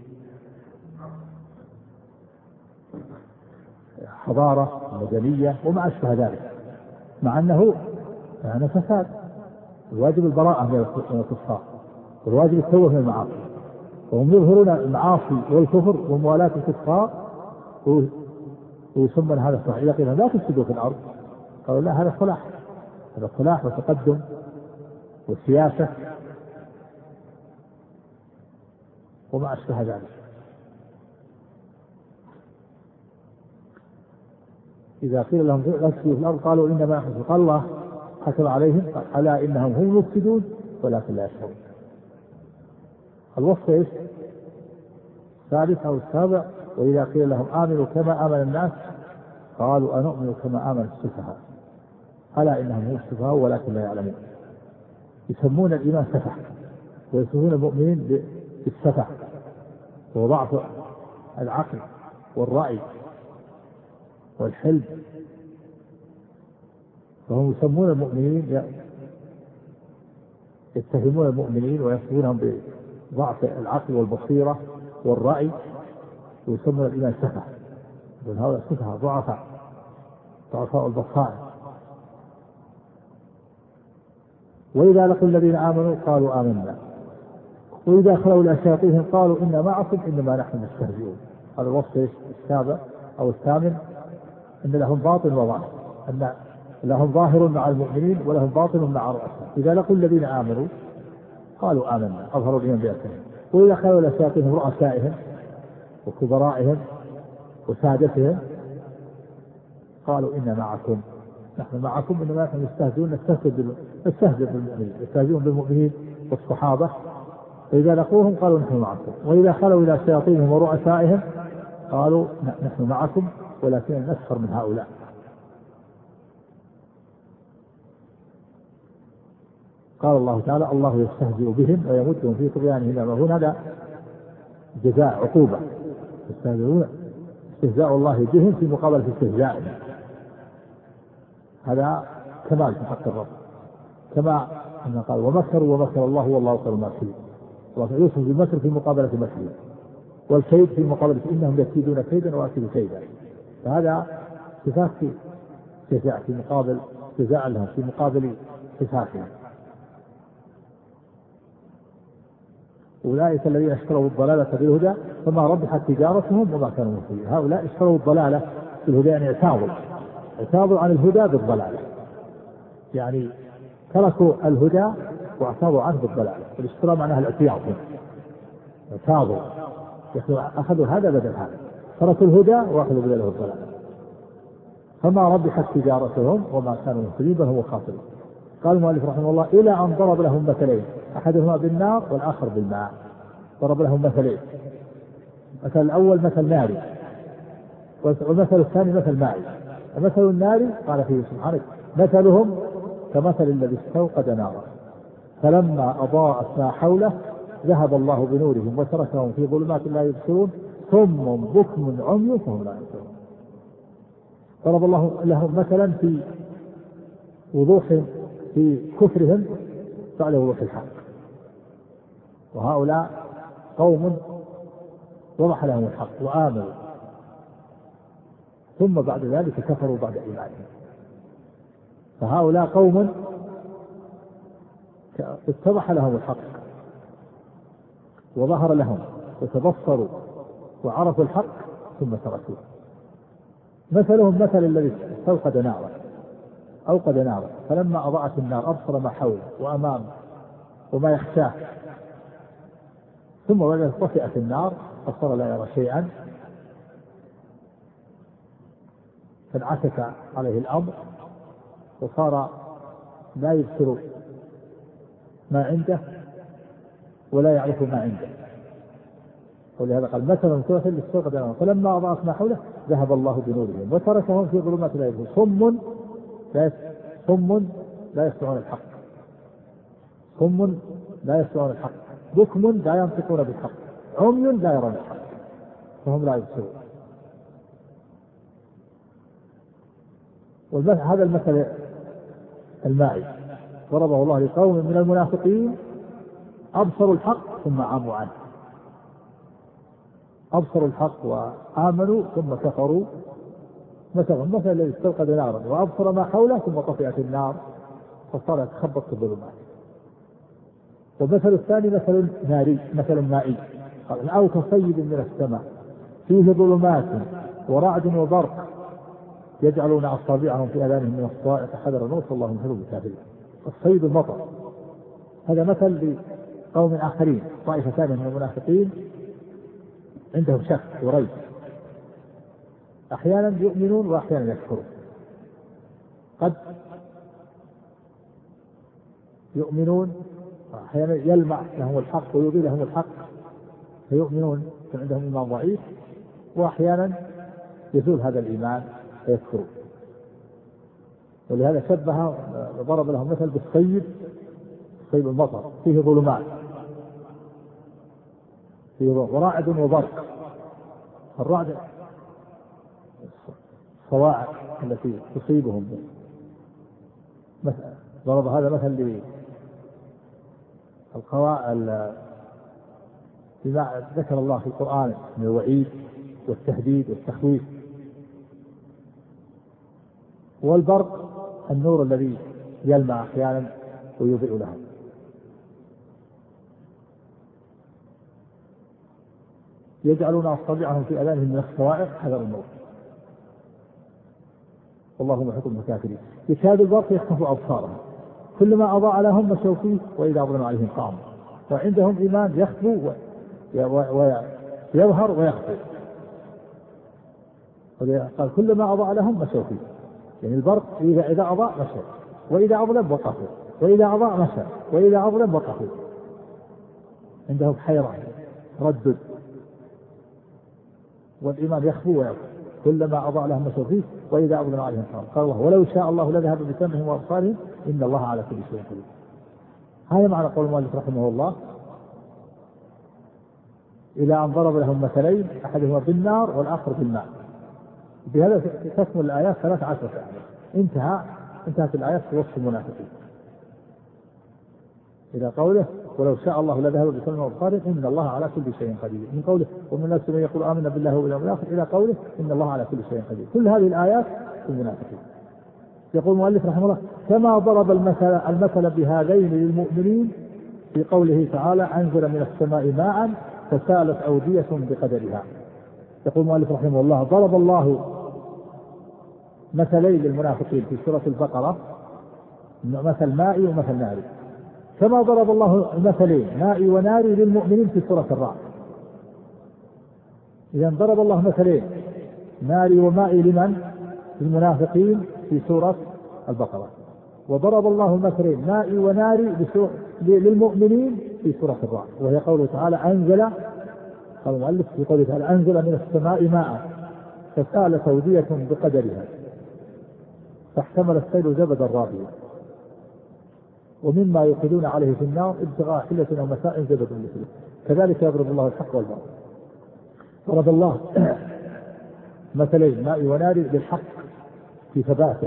حضارة مدنية وما أشبه ذلك، مع أنه يعني فساد. الواجب البراءة من الكفار والواجب التوبة من المعاصي، وهم يظهرون المعاصي والكفر وموالاة الكفار ويسمون هذا صلاح. إذا قيل لا تفسدوا في الأرض قالوا لا هذا صلاح، هذا صلاح وتقدم والسياسة وما أشبه ذلك. إذا قيل لهم لا تفسدوا في الأرض قالوا إنما نحن، قال الله حكم عليهم ألا إنهم هم المفسدون ولكن لا يشعرون. الوصف إيش؟ الثالث أو السابع. وإذا قيل لهم آمنوا كما آمن الناس قالوا أنؤمن كما آمن السفهاء ألا إنهم هم السفهاء ولكن لا يعلمون. يسمون الإيمان سفه، ويسمون المؤمنين بالسفه وضعف العقل والرأي والحلم، فهم يسمون المؤمنين، يتهمون المؤمنين ويصفونهم بضعف العقل والبصيرة والرأي، ويسمون الإيمان سفه، يقول هؤلاء سفهاء ضعفاء ضعفاء البصائر. وإذا لقوا الذين آمنوا قالوا آمنا وإذا خلوا إلى شياطينهم قالوا إنا معكم إنما نحن مستهزئون. هذا الوصف السابع أو الثامن، أن لهم باطن وظاهر، أن لهم ظاهر مع المؤمنين ولهم باطن مع الرؤساء. إذا لقوا الذين آمنوا قالوا آمنا أظهروا الإيمان بأسرهم، وإذا خلوا إلى شياطينهم رؤسائهم وكبرائهم وسادتهم قالوا إنا معكم نحن معكم إنما نحن نستهزئون نستهزئ بالمؤمنين، يستهزئون بالمؤمنين والصحابة. وإذا لقوهم قالوا نحن معكم، وإذا خلوا إلى شياطينهم ورؤسائهم قالوا نحن معكم ولكن نسخر من هؤلاء. قال الله تعالى الله يستهزئ بهم ويمدهم في طغيانهم يعمهون. هذا جزاء عقوبة، يستهزئون استهزاء الله بهم في مقابلة استهزائهم، هذا كمال في حق الرب، كما أن قال ومكروا ومكر الله والله خير الماكرين. ويوصف بالمكر في مقابلة مكره، والكيد في مقابلة إنهم يكيدون كيدا وأكيد كيدا. فهذا صفات في جزاء في مقابل جزاء لهم في مقابل صفاتهم. أولئك الذين اشتروا الضلالة بالهدى فما ربحت تجارتهم وما كانوا مهتدين. هؤلاء اشتروا الضلالة بالهدى، يعني اعتاضوا اعتاضوا عن الهدى بالضلالة، يعني تركوا الهدى واعتاضوا عنه بالضلالة. الاشتراء معناها الاعتياض، اعتاضوا أخذوا هذا بدل هذا، تركوا الهدى وأخذوا بدله الضلالة. فما ربحت تجارتهم وما كانوا مهتدين بل هم خاسرون. قال المؤلف رحمه الله إلى أن ضرب لهم مثلين، أحدهما بالنار والآخر بالماء. ضرب لهم مثلين، مثل الأول مثل ناري والمثل الثاني مثل مائي. المثل الناري قال فيه سبحانه مثلهم كمثل الذي استوقد نارا فلما أضاءت ما حوله ذهب الله بنورهم وتركهم في ظلمات لا يبصرون ثم بكم عمي فهم لا يبصرون. ضرب الله لهم مثلا في وضوح في كفرهم بعد وضوح الحق، وهؤلاء قوم وضح لهم الحق وآمنوا ثم بعد ذلك كفروا بعد إيمانهم. فهؤلاء قوم اتضح لهم الحق وظهر لهم وتبصروا وعرفوا الحق ثم تركوه. مثلهم مثل الذي استوقد نارا أوقد نارا فلما أضاءت النار أبصر ما حوله وأمامه وما يخشاه، ثم وجد طفئت النار فصار لا يرى شيئا فانعكس عليه الأمر وصار لا يبصر ما عنده ولا يعرف ما عنده. ولهذا قال مثلا مثل الذي استوقد نارا فلما أضاءت ما حوله ذهب الله بنورهم وتركهم في ظلمات لا يبصرون صم لا صم لا يسمعون الحق صم لا يسمعون الحق بكم لا ينطقون بالحق عمي لا يرون الحق فهم لا يبصرون. هذا المثل المائي ضربه الله لقوم من المنافقين أبصروا الحق ثم عموا عنه. أبصروا الحق وآمنوا ثم كفروا. مثلا مثل الذي استوقد نارا وأبصر ما حوله ثم طفئت النار فصار يتخبط في الظلمات. ومثل الثاني مثل ناري مثل مائي قال أو كصيب من السماء فيه ظلمات ورعد وبرق يجعلون أصابعهم في آذانهم من الصواعق حذر الموت والله يحب الكافرين. الصيد المطر. هذا مثل لقوم آخرين طائفة ثانية من المنافقين عندهم شك وريب، أحيانا يؤمنون وأحيانا يكفرون. قد يؤمنون أحيانا يلمع لهم الحق ويضيء لهم الحق فيؤمنون عندهم إيمان ضعيف، وأحيانا يزول هذا الإيمان فيكفرون. ولهذا شبه ضرب لهم مثل بالصيب صيب المطر فيه ظلمات فيه ورعد وبرق. الرعد الصواعق التي تصيبهم. ضرب هذا مثل للقواعد بما ذكر الله في القرآن من الوعيد والتهديد والتخويف. والبرق النور الذي يلمع أحيانا ويضيء لهم. يجعلون أصابعهم في آذانهم من الصواعق حذر الموت والله محيط بالكافرين. يكاد البرق يخطف أبصارهم كلما أضاء لهم مشوا فيه وإذا أظلم عليهم قاموا. وعندهم إيمان يخفو ويظهر ويخفو. قال كلما أضاء لهم مشوا فيه، يعني البرق إذا إذا أضاء مشى وإذا أظلم وقفوا وإذا أضاء مشى وإذا أظلم وقفوا. عندهم حيرة ردد. والإيمان يخفو ويخفو كلما أضاء لهم مشوا فيه وإذا أظلم عليهم قاموا. قال الله ولو شاء الله لذهب بسمعهم وأبصارهم إن الله على كل شيء قدير. هذا معنى قول المؤلف رحمه الله إلى أن ضرب لهم مثلين أحدهما بالنار والآخر بالماء. بهذا تكمل الآيات ثلاث عشرة آية. انتهى انتهت الآيات في وصف المنافقين إلى قوله ولو شاء الله لذهب بسمعهم وأبصارهم إن الله على كل شيء قدير. من قوله ومن الناس من يقول آمنا بالله واليوم الآخر إلى قوله إن الله على كل شيء قدير. كل هذه الآيات في المنافقين. يقول المؤلف رحمه الله كما ضرب المثل المثل بهذين للمؤمنين في قوله تعالى أنزل من السماء ماء فسالت أودية بقدرها. يقول المؤلف رحمه الله: ضرب الله مثلين للمنافقين في سورة البقرة، مثل مائي ومثل ناري، كما ضرب الله مثلين مائي وناري للمؤمنين في سورة الرعد. إذا ضرب الله مثلين ناري ومائي لمن؟ للمنافقين في سورة البقرة، وضرب الله مثلين مائي وناري للمؤمنين في سورة الرعد، وهي قوله تعالى: أنزل، قال المؤلف في قوله تعالى: أنزل من السماء ماء فسالت أودية بقدرها فاحتمل السيل زبدا رابيا ومما يوقدون عليه في النار ابتغاء حلة أو متاع زبد مثله كذلك يضرب الله الحق والباطل. ضرب الله مثلين ماء ونار للحق في ثباته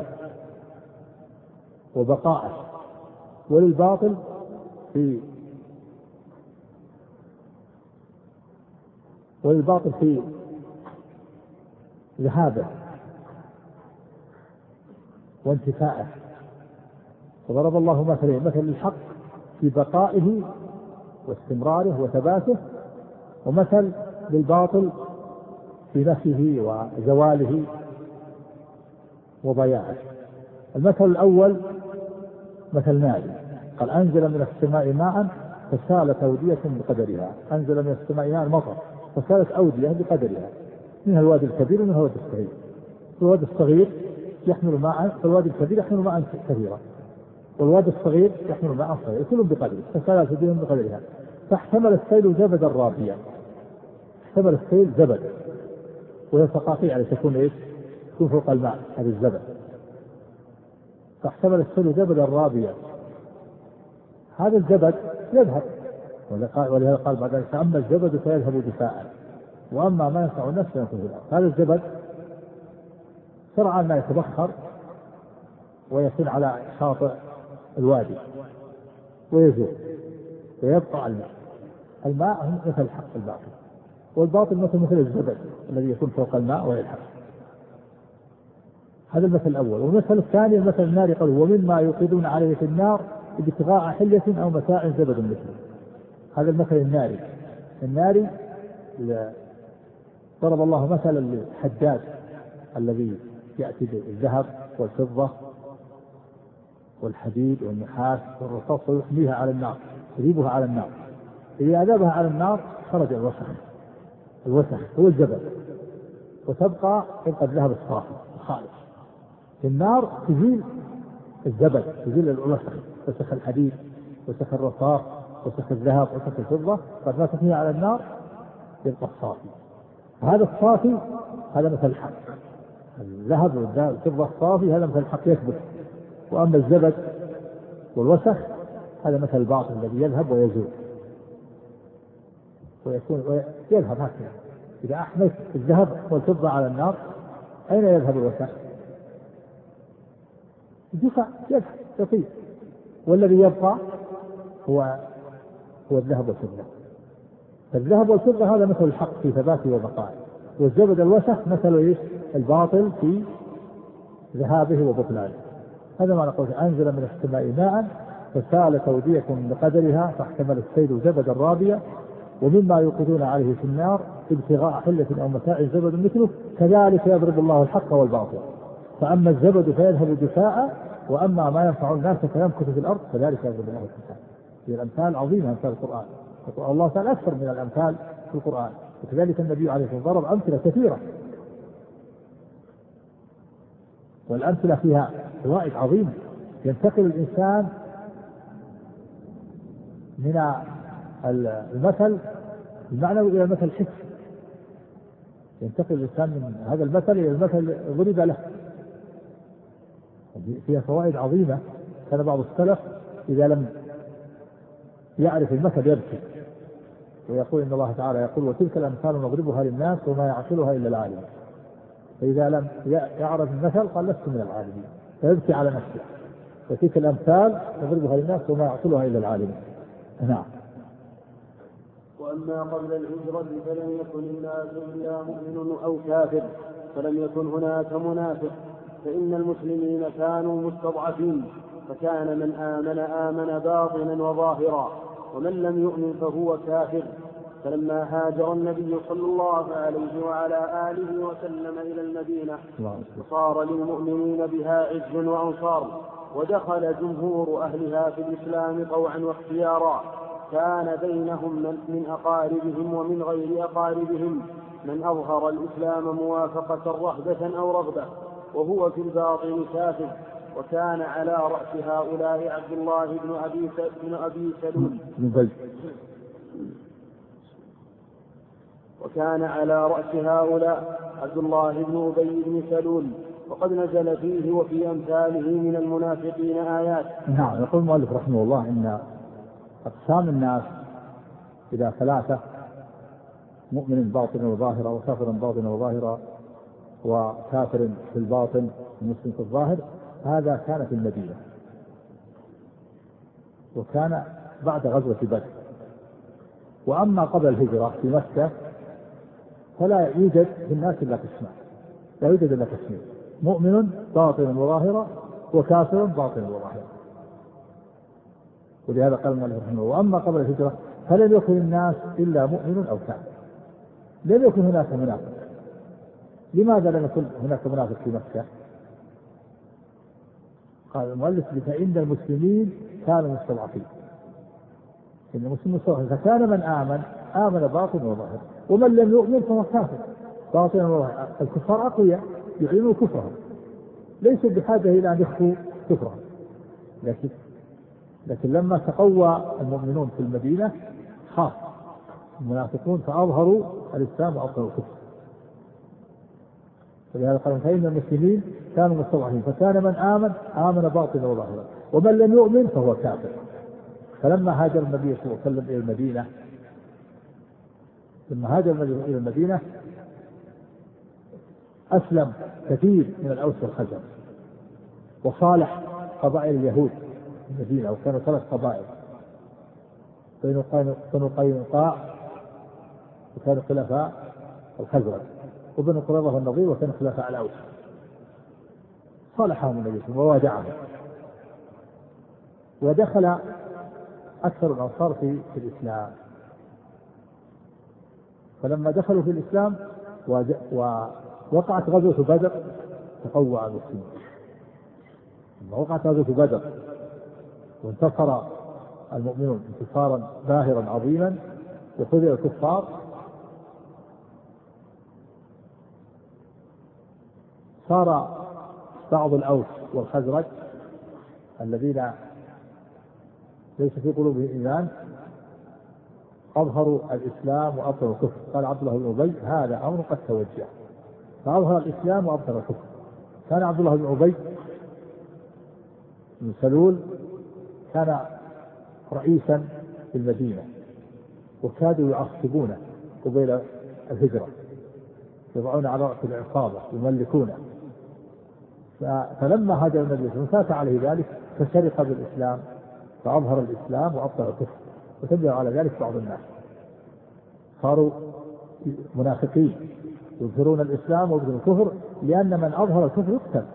وبقائه، وللباطل في وللباطل في ذهابه وانتفاءه. وضرب الله مثلين: مثل للحق في بقائه واستمراره وثباته، ومثل للباطل في نفيه وزواله وضياعه. المثل الأول مثل ناري، قال: أنزل من السماء ماء فسالت أودية بقدرها. أنزل من السماء ماء مطر فسالت أودية بقدرها، منها الوادي الكبير ومنها الوادي الصغير. الوادي الصغير يحمل ماء، فالوادي الكبير يحمل ماء كثيرا، والوادي الصغير يحمل ماء صغير، كل بقدره، فسالت أودية بقدرها فاحتمل السيل زبدا رابيا. احتمل السيل زبد، وهي الفقاقيع يعني تكون ايش؟ تكون فوق الماء، هذا الزبد. فاحتمل السيل زبدا رابيا، هذا الزبد يذهب، ولهذا قال بعد ذلك: أما الزبد فيذهب دفاعا وأما ما ينفع الناس فينفذ الأرض. هذا الزبد سرعان ما يتبخر ويكون على شاطئ الوادي ويزول ويبقى الماء. الماء مثل الحق الباطل، والباطل مثل مثل الزبد الذي يكون فوق الماء ويلحق. هذا المثل الأول. والمثل الثاني المثل النار، قال: ومما يوقدون عليه في النار ابتغاء حلية أو متاع زبد مثله. هذا المثل الناري. الناري ضرب الله مثلا للحداد الذي يأتي بالذهب والفضة والحديد والنحاس والرصاص ويحميها على النار، يذيبها على النار. إذا أذابها على النار خرج الوسخ، الوسخ هو الزبد، وتبقى تبقى الذهب الصافي الخالص. في النار تزيل الزبد، تزيل الوسخ، وسخ الحديد وسخ الرصاص وسخ الذهب وسخ الفضة، قد ما تحميها على النار يبقى الصافي. هذا الصافي هذا مثل الحق، الذهب والفضة الصافي هذا مثل الحق يثبت. وأما الزبد والوسخ هذا مثل الباطل الذي يذهب ويزول ويكون يذهب هكذا. إذا أحملت الذهب والفضة على النار أين يذهب الوسخ؟ الدفاع يذهب يطير، والذي يبقى هو هو الذهب والفضة. فالذهب والفضة هذا مثل الحق في ثباته وبقائه، والزبد الوسخ مثل ايش؟ الباطل في ذهابه وبطلانه. هذا ما نقول: أنزل من السماء ماء فسالت أودية بقدرها فاحتمل السيل زبدا رابيا ومما يوقدون عليه في النار ابتغاء حلة أو متاع زبد مثله كذلك يضرب الله الحق والباطل فأما الزبد فيذهب دفاعا وأما ما ينفع الناس فيمكث في الأرض كذلك يضرب الله الحق. هي الأمثال عظيمة، أمثال القرآن، الله تعالى أكثر من الأمثال في القرآن، وكذلك النبي عليه الصلاة والسلام ضرب أمثلة كثيرة، والأمثلة فيها فوائد عظيمة. ينتقل الإنسان من المثل المعنوي إلى المثل الحسي، ينتقل الإنسان من هذا المثل إلى المثل ضرب له، فيها فوائد عظيمة. كان بعض السلف إذا لم يعرف المثل يبكي ويقول إن الله تعالى يقول: وتلك الأمثال نضربها للناس وما يعقلها إلا العالم. فإذا لم يعرف المثل قال: لست من العالمين، فيبكي على نفسه. وتلك الأمثال نضربها للناس وما يعقلها إلا العالم. نعم. وأما قبل الهجرة فلم يكن الناس إلا مؤمن أو كافر، فلم يكن هناك منافق، فإن المسلمين كانوا مستضعفين، فكان من آمن آمن باطنا وظاهرا، ومن لم يؤمن فهو كافر. فلما هاجر النبي صلى الله عليه وعلى آله وسلم إلى المدينة صار للمؤمنين بها عز وأنصار، ودخل جمهور أهلها في الإسلام طوعا واختيارا. كان بينهم من أقاربهم ومن غير أقاربهم من أظهر الإسلام موافقة رهبة أو رغبة وهو في الباطن كافر. وكان على رأس هؤلاء عبد الله بن أبي, بن أبي سلول وكان على رأس هؤلاء عبد الله بن أبي بن سلول، وقد نزل فيه وفي أمثاله من المنافقين آيات. نعم. يقول المؤلف رحمه الله إن أقسام الناس إلى ثلاثة: مؤمن باطن وظاهرة، وكافر باطن وظاهرة، وكافر في الباطن ومسلم في الظاهر. هذا كان في المدينة، وكان بعد غزوة بدر. وأما قبل الهجرة في مكة فلا يوجد في الناس إلا قسمان، لا يوجد إلا قسمين: مؤمن باطن وظاهرة، وكافر باطن وظاهرة. ولهذا قال المؤلف رحمه الله: وأما قبل الهجرة فلم يكن الناس إلا مؤمن أو كافر، لم يكن هناك منافق. لماذا لم يكن هناك منافق في مكة؟ قال المؤلف: فإن المسلمين كانوا مستضعفين، إن المسلمين مستضعفين، فكان من آمن آمن باطن وظاهر، ومن لم يؤمن فهو كافر باطن وظاهر. الكفار أقوياء يعلنوا كفرهم، ليسوا بحاجة إلى أن يخفوا كفرهم، لكن لكن لما تقوى المؤمنون في المدينة خاف المنافقون فأظهروا الإسلام وأبطلوا الكفر. فلهذا قال: فإن المسلمين كانوا مستضعفين، فكان من آمن آمن باطنا وظاهرا، ومن لم يؤمن فهو كافر. فلما هاجر النبي صلى الله عليه وسلم إلى المدينة لما هاجر النبي إلى المدينة أسلم كثير من الأوس والخزرج، وصالح قبائل اليهود في المدينة، وكانوا ثلاث قبائل: بنو قينقاع، وكانوا خلفاء الخزرج، وبنو قريظة والنضير، وكانوا خلفاء الأوس. صالحهم النبي صلى الله عليه وسلم ووادعهم، ودخل أكثر الأنصار في, في الإسلام. فلما دخلوا في الإسلام ووقعت غزوة بدر تقوى المسلمين. لما وقعت غزوة بدر وانتصر المؤمنون انتصارا باهرا عظيما وخذل الكفار، صار بعض الأوس والخزرج الذين ليس في قلوبهم إيمان أظهروا الإسلام وأبطلوا الكفر. قال عبد الله بن أبي: هذا أمر قد توجه، فأظهر الإسلام وأبطل الكفر. كان عبد الله بن أبي بن سلول كان رئيسا في المدينة، وكادوا يعصبونه قبيل الهجرة، يضعون على رأس العصابة يملكونه. فلما هاجر النبي صلى الله عليه وسلم فات عليه ذلك فشرق بالإسلام فأظهر الإسلام وأبطل الكفر، وتبع على ذلك بعض الناس صاروا منافقين يظهرون الإسلام ويبطلون الكفر، لأن من أظهر الكفر يقتل،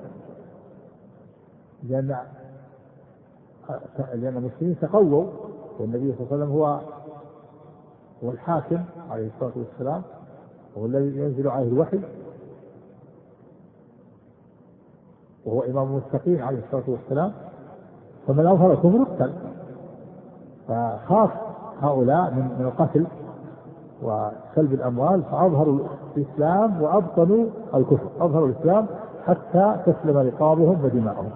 لأن لأن المسلمين تقووا، والنبي صلى الله عليه وسلم هو هو الحاكم عليه الصلاة والسلام، وهو الذي ينزل عليه الوحي، وهو إمام المتقين عليه الصلاة والسلام. فمن أظهر الكفر يقتل، فخاف هؤلاء من من القتل وسلب الأموال، فأظهروا الإسلام وأبطنوا الكفر، أظهروا الإسلام حتى تسلم رقابهم ودماءهم.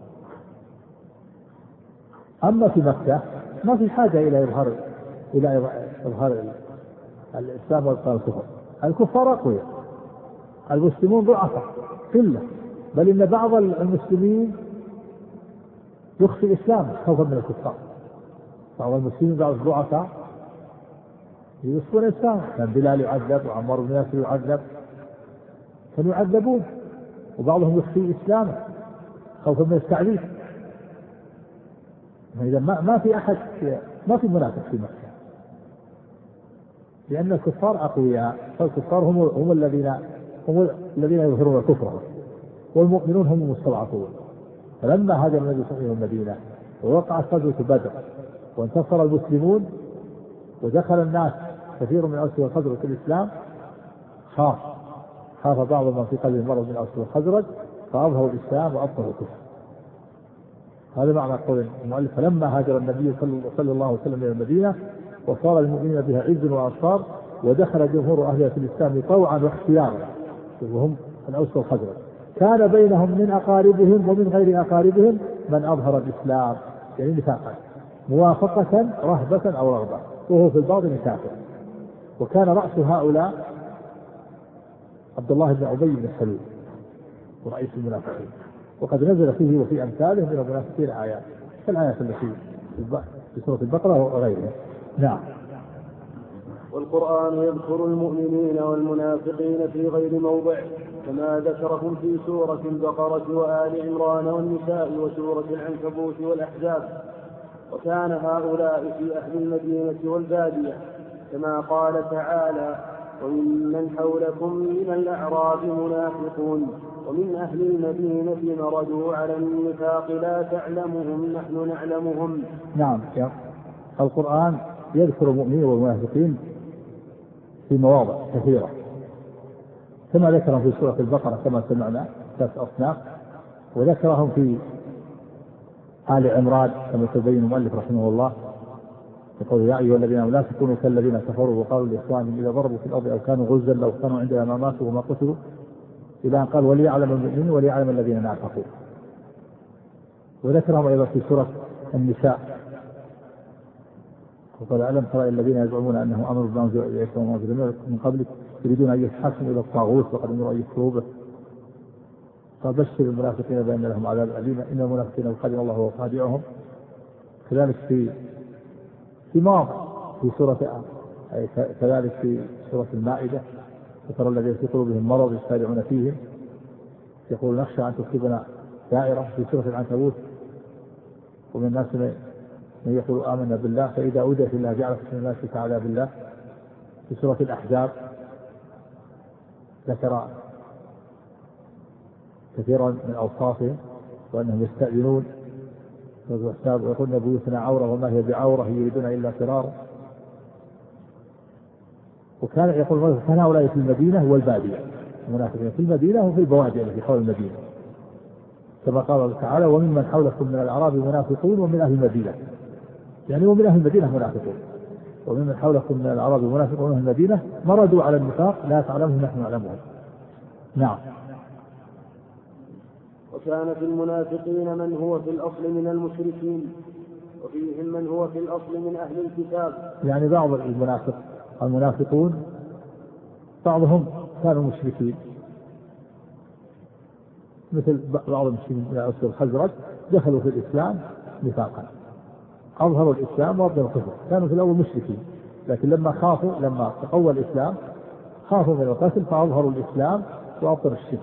أما في مكة ما في حاجة إلى إظهار إلى إظهار الإسلام وإبطال الكفر. الكفار أقوياء، المسلمون ضعفاء قلة، بل إن بعض المسلمين يخفي الإسلام خوفا من الكفار. بعض المسلمين بعض الضعفاء يخفون الإسلام، كان بلال يعذب وعمار بن ياسر يعذب، كانوا يعذبون، وبعضهم يخفي إسلامه خوفا من التعذيب. إذا ما ما في أحد ما في منافق في مكة، لأن الكفار أقوياء، فالكفار هم هم الذين هم الذين يظهرون كفرهم، والمؤمنون هم المستضعفون. فلما هاجر النبي صلى الله عليه وسلم المدينة ووقعت غزوة بدر وانتصر المسلمون ودخل الناس كثير من الأوس والخزرج في الإسلام خاف خاف بعض من في قلبه مرض من الأوس والخزرج فأظهروا الإسلام وأبطلوا الكفر. هذا معنى قول المؤلف: فلما هاجر النبي صلى الله عليه وسلم إلى المدينة وصار المؤمنين بها عز وأنصار ودخل جمهور أهلها في الإسلام طوعا واختيارا وهم الأوس والخزرج كان بينهم من أقاربهم ومن غير أقاربهم من أظهر الإسلام يعني نفاقا موافقة رهبة أو رغبة وهو في الباطن كافر. وكان رأس هؤلاء عبد الله بن أبي بن سلول ورئيس المنافقين، وقد نزل فيه وفي أمثاله من المنافقين آيات كالآيات التي في سورة البقرة وغيرها. نعم. والقرآن يذكر المؤمنين والمنافقين في غير موضع كما ذكرهم في سورة البقرة وآل عمران والنساء وسورة العنكبوت والأحزاب. وكان هؤلاء في أهل المدينة والبادية كما قال تعالى: وممن حولكم من الأعراب منافقون ومن أهل المدينة مردوا على النفاق لا تعلمهم نحن نعلمهم. نعم. القرآن يذكر المؤمنين والمنافقين في مواضع كثيرة كما ذكرهم في سورة البقرة كما سمعنا ثلاث أصناف، وذكرهم في آل عمران كما تبين المؤلف رحمه الله يقول: يا أيها الذين آمنوا لا تكونوا كالذين كفروا وقالوا لإخوانهم إذا ضربوا في الأرض أو كانوا غزا لو كانوا عندنا ما ماتوا وما قتلوا إلى أن قال: وليعلم المؤمنين وليعلم الذين نافقوا. وذكرهم أيضا في سورة النساء وقال: ألم ترى الذين يزعمون أنهم آمنوا بما أنزل إليك وما أنزل من قبلك يريدون أن يتحاكموا إلى الطاغوت وقد أمروا أن يكفروا به فبشر المنافقين بأن لهم عذاب أليم إن المنافقين يخادعون الله وهو خادعهم. كذلك في في مواضع في سورة كذلك في سورة المائدة: وترى الذين في قلوبهم مرض يسارعون فيهم يقول نخشى أن تصيبنا دائرة. في سورة العنكبوت: ومن الناس من يقول آمنا بالله فإذا أوذي في الله جعل فتنة الناس كعذاب الله. في سورة الأحزاب ذكر كثيرا من أوصافهم وأنهم يستأذنون ويقولون بيوتنا عورة وما هي بعورة يريدون إلا فرارا. وكان يقول كان هؤلاء في المدينة والبادية المنافقين في المدينة وفي البوادي التي حول المدينة كما قال الله تعالى: وممن حولكم من الأعراب منافقون ومن أهل المدينة يعني ومن أهل المدينة منافقون وممن حولكم من الأعراب منافقون ومن أهل المدينة مردوا على النفاق لا تعلمهم نحن نعلمهم. نعم. وكان في المنافقين من هو في الأصل من المشركين وفيهم من هو في الأصل من أهل الكتاب. يعني بعض المنافق المنافقون بعضهم كانوا مشركين مثل بعض المسلمين من الأوس والخزرج دخلوا في الإسلام نفاقا أظهروا الإسلام وأبطلوا الكفر. كانوا في الأول مشركين لكن لما خافوا لما تقوى الإسلام خافوا من القتل فأظهروا الإسلام وأبطلوا الشرك.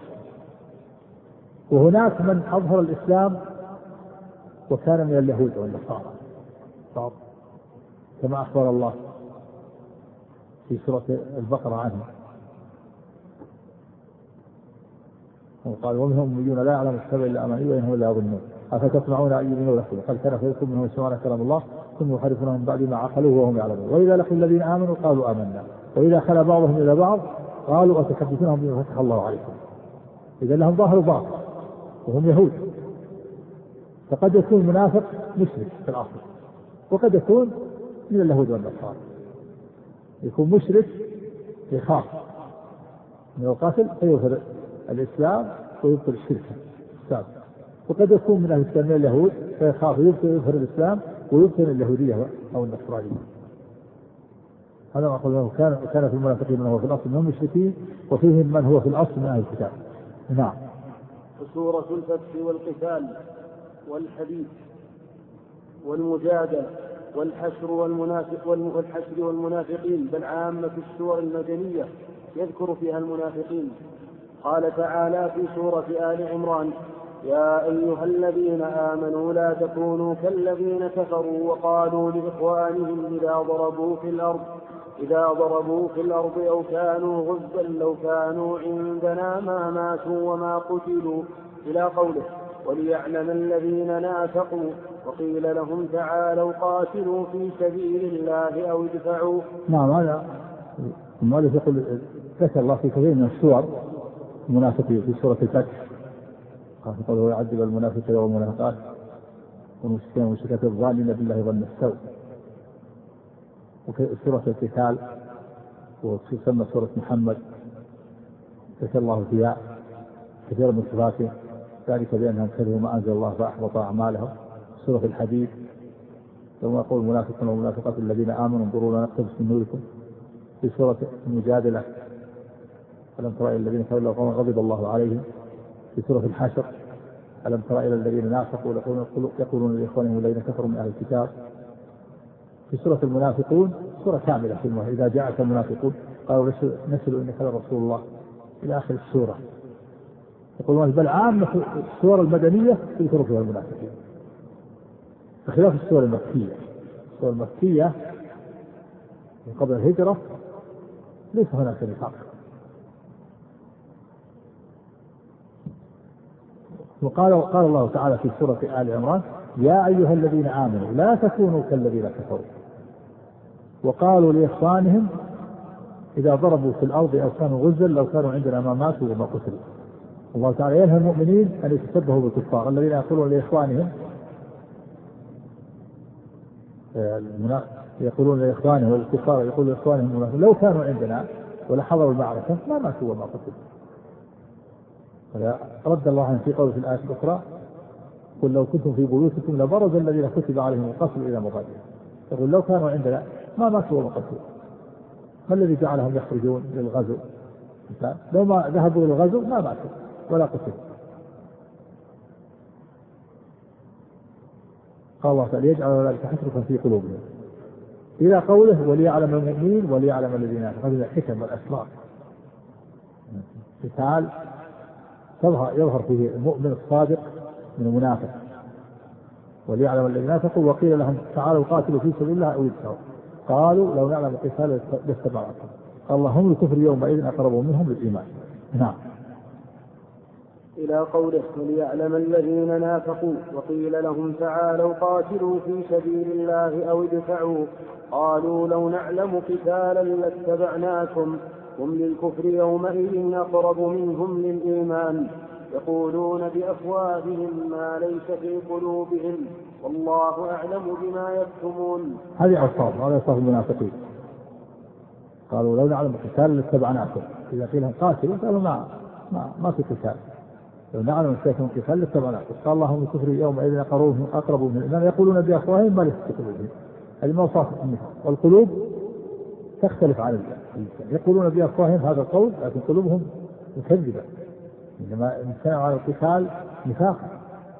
وهناك من أظهر الإسلام وكان من اليهود والنصارى كما أخبر الله في سورة البقرة عنه وقال: ومنهم أميون لا يعلم الكتاب إلا أماني وإنهم لا يظنون أفتطمعون أن يؤمنوا لكم قد كان فريق منهم يسمعون كلام الله ثم يحرفونه من بعد ما عقلوه وهم يعلمون وإذا لقوا الذين آمنوا قالوا آمنا وإذا خلا بعضهم إلى بعض قالوا أتحدثونهم بما فتح الله عليكم. إذا لهم ظاهر باطن وهم يهود. فقد يكون منافق مشرك في الأصل وقد يكون من اليهود والنصارى. يكون مشرك يخاف من القتل فيظهر الإسلام ويبطل الشرك السابق، وقد يكون من أهل الإسلام من اليهود فيخاف يظهر الإسلام ويبطل اليهودية أو النصرانية. هذا ما قلنا. كان كان في المنافقين من هو في الأصل من المشركين وفيهم من هو في الأصل من أهل الكتاب. نعم. سورة الفتح والقتال والحديث والمجادلة والحشر والمنافق والحشر والمنافقين بل عامة السور المدنية يذكر فيها المنافقين. قال تعالى في سورة آل عمران: يا أيها الذين آمنوا لا تكونوا كالذين كفروا وقالوا لإخوانهم إذا ضربوا في الأرض إذا ضربوا في الأرض أو كانوا غزا لو كانوا عندنا ما ماتوا وما قتلوا إلى قوله: وليعلم الذين نافقوا وقيل لهم تعالوا قاتلوا في سبيل الله أو ادفعوا. نعم. هذا المؤلف يقول ذكر الله في كثير من السور المنافقين في سورة الفتح قال هو يعذب المنافقين والمنافقات والمشركين والمشركات الظالمين بالله ظن السوء. وفي سورة القتال وتسمى سورة محمد ذكر الله فيها كثير من صفاته ذلك بأنهم كرهوا ما أنزل الله فأحبط أعمالهم. سورة الحديد يوم يقول المنافقون والمنافقات الذين آمنوا انظرونا نقتبس من نوركم. في سورة المجادلة ألم تر إلى الذين تولوا قوما غضب الله عليهم. في سورة الحشر ألم تر إلى الذين نافقوا يقولون لإخوانهم الذين كفروا من أهل الكتاب. في سورة المنافقون سورة كاملة في المنافقون إذا جاءك المنافقون قالوا نسأل إنك لرسول الله إلى آخر السورة. يقولون بل عامة السور المدنية يذكر فيها المنافقين بخلاف السور المكية. السور المكية من قبل الهجرة ليس هناك نفاق. وقال قال الله تعالى في سورة آل عمران يا أيها الذين آمنوا لا تكونوا كالذين كفروا وقالوا لإخوانهم إذا ضربوا في الأرض أو كانوا غزا لو كانوا عندنا ما ماتوا وما قتلوا. الله تعالى ينهى المؤمنين أن يتشبهوا بالكفار الذين يقولون لإخوانهم يقولون لإخوانهم والكفار يقولون لإخوانهم لو كانوا عندنا ولا حضروا المعركة ما ماتوا وما قتلوا. رد الله عنه في قوله في الآية الأخرى قل لو كنتم في بيوتكم لبرز الذين كتب عليهم القتل إلى مضاجعهم. يقول لو كانوا عندنا ما ماتوا وما قتلوا. ما الذي جعلهم يخرجون للغزو؟ لو ما ذهبوا للغزو ما ماتوا ولا قتلوا. قال الله تعالى يجعل ذلك حسرة في قلوبهم إلى قوله وليعلم المؤمنين وليعلم الذين هذه الحكم والأسرار. قتال يظهر فيه المؤمن الصادق من المنافق. وليعلم الذين نافقوا وقيل لهم تعالوا قاتلوا في سبيل الله أو ادفعوا قالوا لو نعلم القتال لاتبعكم. قال الله هم الكفر يومئذ أقرب منهم للإيمان. نعم. إلى قوله وليعلم الذين نافقوا وقيل لهم تعالوا قاتلوا في سبيل الله أو ادفعوا قالوا لو نعلم قتالا لاتبعناكم هم للكفر يومئذ أقرب منهم للإيمان يقولون بأفواههم ما ليس في قلوبهم والله أعلم بما يكتمون. هذه أوصاف هذا أوصاف المنافقين. قالوا لو نعلم قتالا لاتبعناكم إذا قيل لهم قاتلوا قالوا ما ما ما في قتال لو نعلم سيكون قتال لاتبعناكم. قال الله هم الكفر يومئذ أقرب من الإيمان يقولون بأفواههم ما ليس في قلوبهم. هذه أوصاف النفاق. والقلوب تختلف عن اللسان. يقولون بأفواههم هذا القول لكن قلوبهم مكذبة. إنما امتنعوا على القتال نفاقا.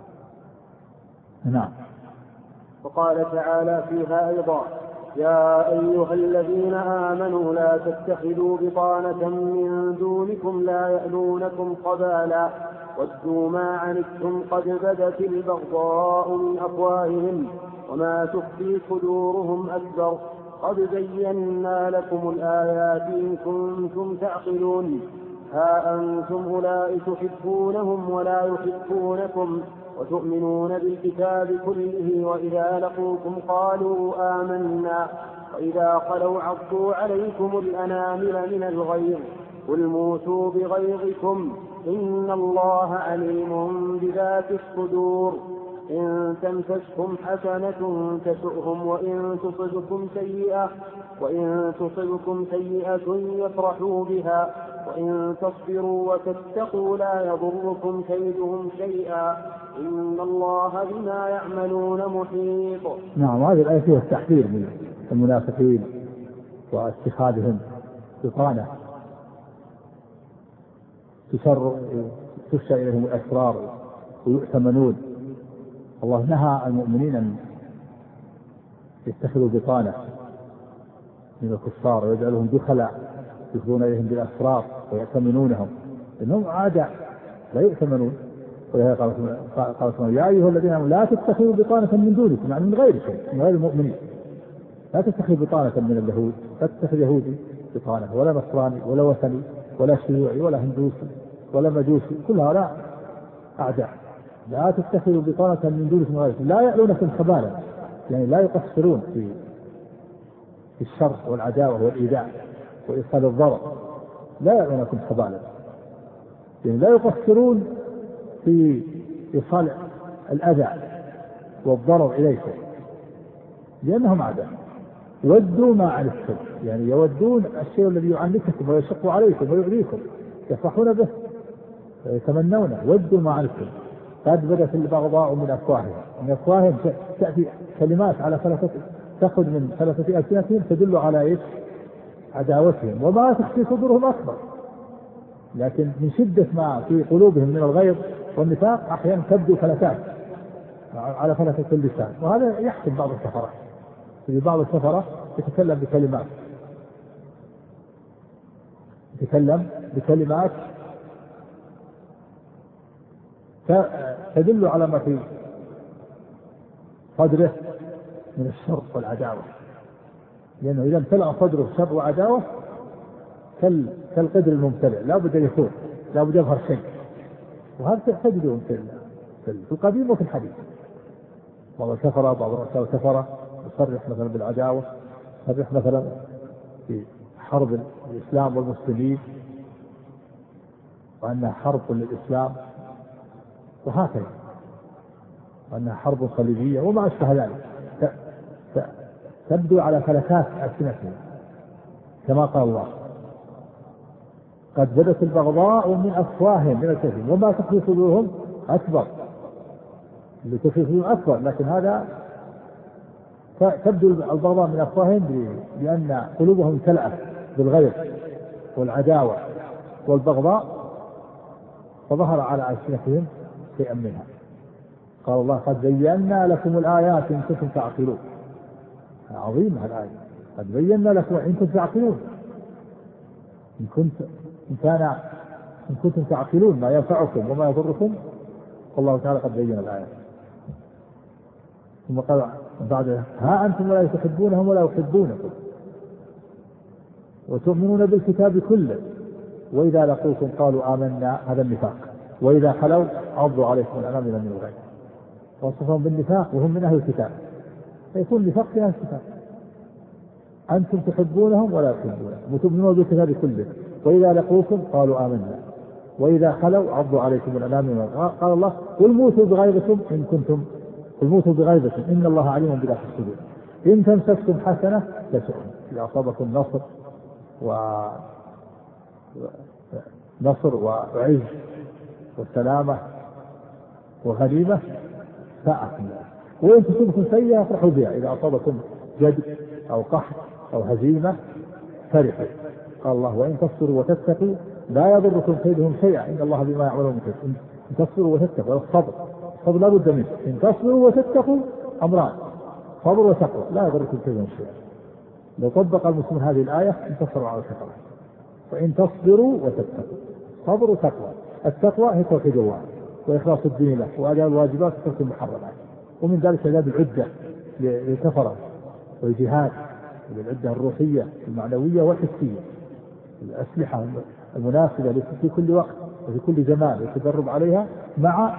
نعم. وقال تعالى فيها أيضا يا أيها الذين آمنوا لا تتخذوا بطانة من دونكم لا يألونكم خبالا ودوا ما عنتم قد بدت البغضاء من أفواههم وما تخفي صدورهم أكبر قد بينا لكم الآيات إن كنتم تعقلون ها أنتم أولئك تحبونهم ولا يحبونكم وتؤمنون بالكتاب كله وإذا لقوكم قالوا آمنا وإذا خلوا عضوا عليكم الأنامل من الغيظ قل موتوا بغيظكم إن الله عليم بذات الصدور إن تمسسكم حسنة تسؤهم وإن تصبكم سيئة وإن تصبكم سيئة يفرحوا بها وإن تصبروا وتتقوا لا يضركم كيدهم شيئا إن الله بما يعملون محيط. نعم. هذه الآية فيها التحذير من المنافقين واتخاذهم بطانة تشر تفشى إليهم الأسرار ويؤتمنون. الله نهى المؤمنين أن يتخذوا بطانة من الكفار ويجعلهم دخلاء يفضون إليهم بالأسرار ويأتمنونهم إنهم أعداء لا يؤتمنون. ولهذا قال قال يا أيها الذين آمنوا لا تتخذوا بطانة من دونكم يعني من غيركم من غير المؤمنين. لا تتخذ بطانة من اليهود لا تتخذ يهودي بطانة ولا نصراني ولا وثني ولا شيوعي ولا هندوسي ولا مجوسي كل هؤلاء أعداء. لا تتخذوا بطانة من دونكم غيركم لا يألونكم خبالا يعني لا يقصرون في في الشر والعداوة والإيذاء وإيصال الضرر لا يعنونكم خبالا، يعني لا يقصرون في إيصال الأذى والضرر إليكم لأنهم أعداء. ودوا ما عنتم، يعني يودون الشيء الذي يعنتكم ويشق عليكم ويؤذيكم يفرحون به ويتمنونه. ودوا ما عنتم قد بدت البغضاء من أفواههم، من أفواههم تأتي كلمات على ثلاثة تأخذ من ثلاثة ألسنتهم تدل على إيش؟ عداوتهم، وما تخفي صدورهم أكبر، لكن من شدة ما في قلوبهم من الغيظ والنفاق أحيانا تبدو فلتات على فلتة اللسان. وهذا يحصل بعض السفرة، في بعض السفرة يتكلم بكلمات يتكلم بكلمات تدل على ما في صدره من الشر والعداوة، لأنه إذا امتلأ صدره شر وعداوة كالقدر الممتلئ لا بد يكون لا بد يظهر شيء. وهذا تجده في القديم وفي الحديث، بعض السفرة بعض الرؤساء السفرة يصرح مثلا بالعداوة، يصرح مثلا في حرب الإسلام والمسلمين وأنها حرب للإسلام وهكذا، وأنها حرب صليبية وما أشبه ذلك، تبدو على فلكات ألسنتهم كما قال الله قد بدت البغضاء من أفواههم من الكفر وما تخفي صدورهم أكبر، اللي تخفي صدورهم أكبر، لكن هذا تبدو البغضاء من أفواههم لأن قلوبهم امتلأت بالغيظ والعداوة والبغضاء فظهر على ألسنتهم شيئا منها. قال الله قد بينا لكم الآيات إن كنتم تعقلون. عظيمة الآية، قد بينا لكم إن كنتم تعقلون، إن كنت إن كان إن كنتم تعقلون ما ينفعكم وما يضركم، والله تعالى قد بين الآيات. ثم قال بعد ها أنتم ولا تحبونهم ولا يحبونكم وتؤمنون بالكتاب كله وإذا لقوكم قالوا آمنا، هذا النفاق، وإذا خلوا عضوا عليكم الأنامل من الغيظ. وصفهم بالنفاق وهم من أهل الكتاب، فيكون نفاق في أهل الكتاب. أنتم تحبونهم ولا يحبونكم وتؤمنون بالكتاب كله وإذا لقوكم قالوا آمنا وإذا خلوا عضوا عليكم الأنامل من الغيظ. قال الله قل موتوا بغيظكم إن كنتم قل موتوا بغيظكم إن الله عليم بذات الصدور إن تمسككم حسنة تسؤهم إذا أصابكم نصر و نصر وعز وسلامة وغنيمة ساءت الله، وإن تصبكم سيئة فرحوا بها إذا أصابكم جد أو قحط أو هزيمة فرحوا. قال الله وإن تصبروا وتتقوا لا يضركم كيدهم شيئا إن الله بما يعملون محيط. إن تصبروا وتتقوا، الصبر الصبر لا بد منه. إن تصبروا وتتقوا أمران، صبر وتقوى، لا يضركم كيدهم شيئا. لو طبق المسلمون هذه الآية انتصروا على الشيطان. وإن تصبروا وتتقوا، صبر وتقوى. التقوى هي توحيد الله وإخلاص الدين له وأداء الواجبات وترك المحرمات، ومن ذلك إعداد العدة للكفرة والجهاد، العدة الروحية المعنوية والحسية، الأسلحة المناسبة في كل وقت وفي كل زمان والتدرب عليها مع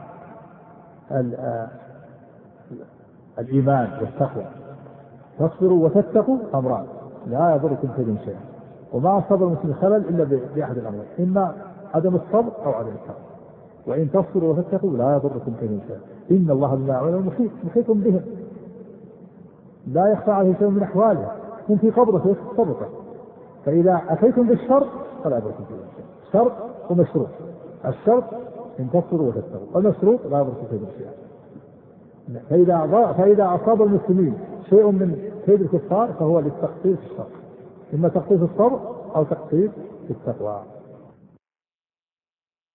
الإيمان والتقوى. تصبروا وتتقوا أمران لا يضركم كيدهم شيئا. وما أصاب المسلم خلل إلا بأحد الأمرين، إما عدم الصبر أو عدم التقوى. وإن تصبروا وتتقوا لا يضركم كيدهم شيئا إن الله بما يعملون محيط، محيط بهم لا يخفى عليه شيء من أحوالهم، هم في قبضته قبضته. فإذا أتيتم بالشر فلا يضركم كيدهم شيئا. شرط ومشروط، الشرط إن تصبروا وتتقوا، والمشروط لا يضركم كيدهم شيئا. فإذا فإذا أصاب المسلمين شيء من كيد الكفار فهو للتقصير في الشر، إما تقصير في الصبر أو تقصير في التقوى.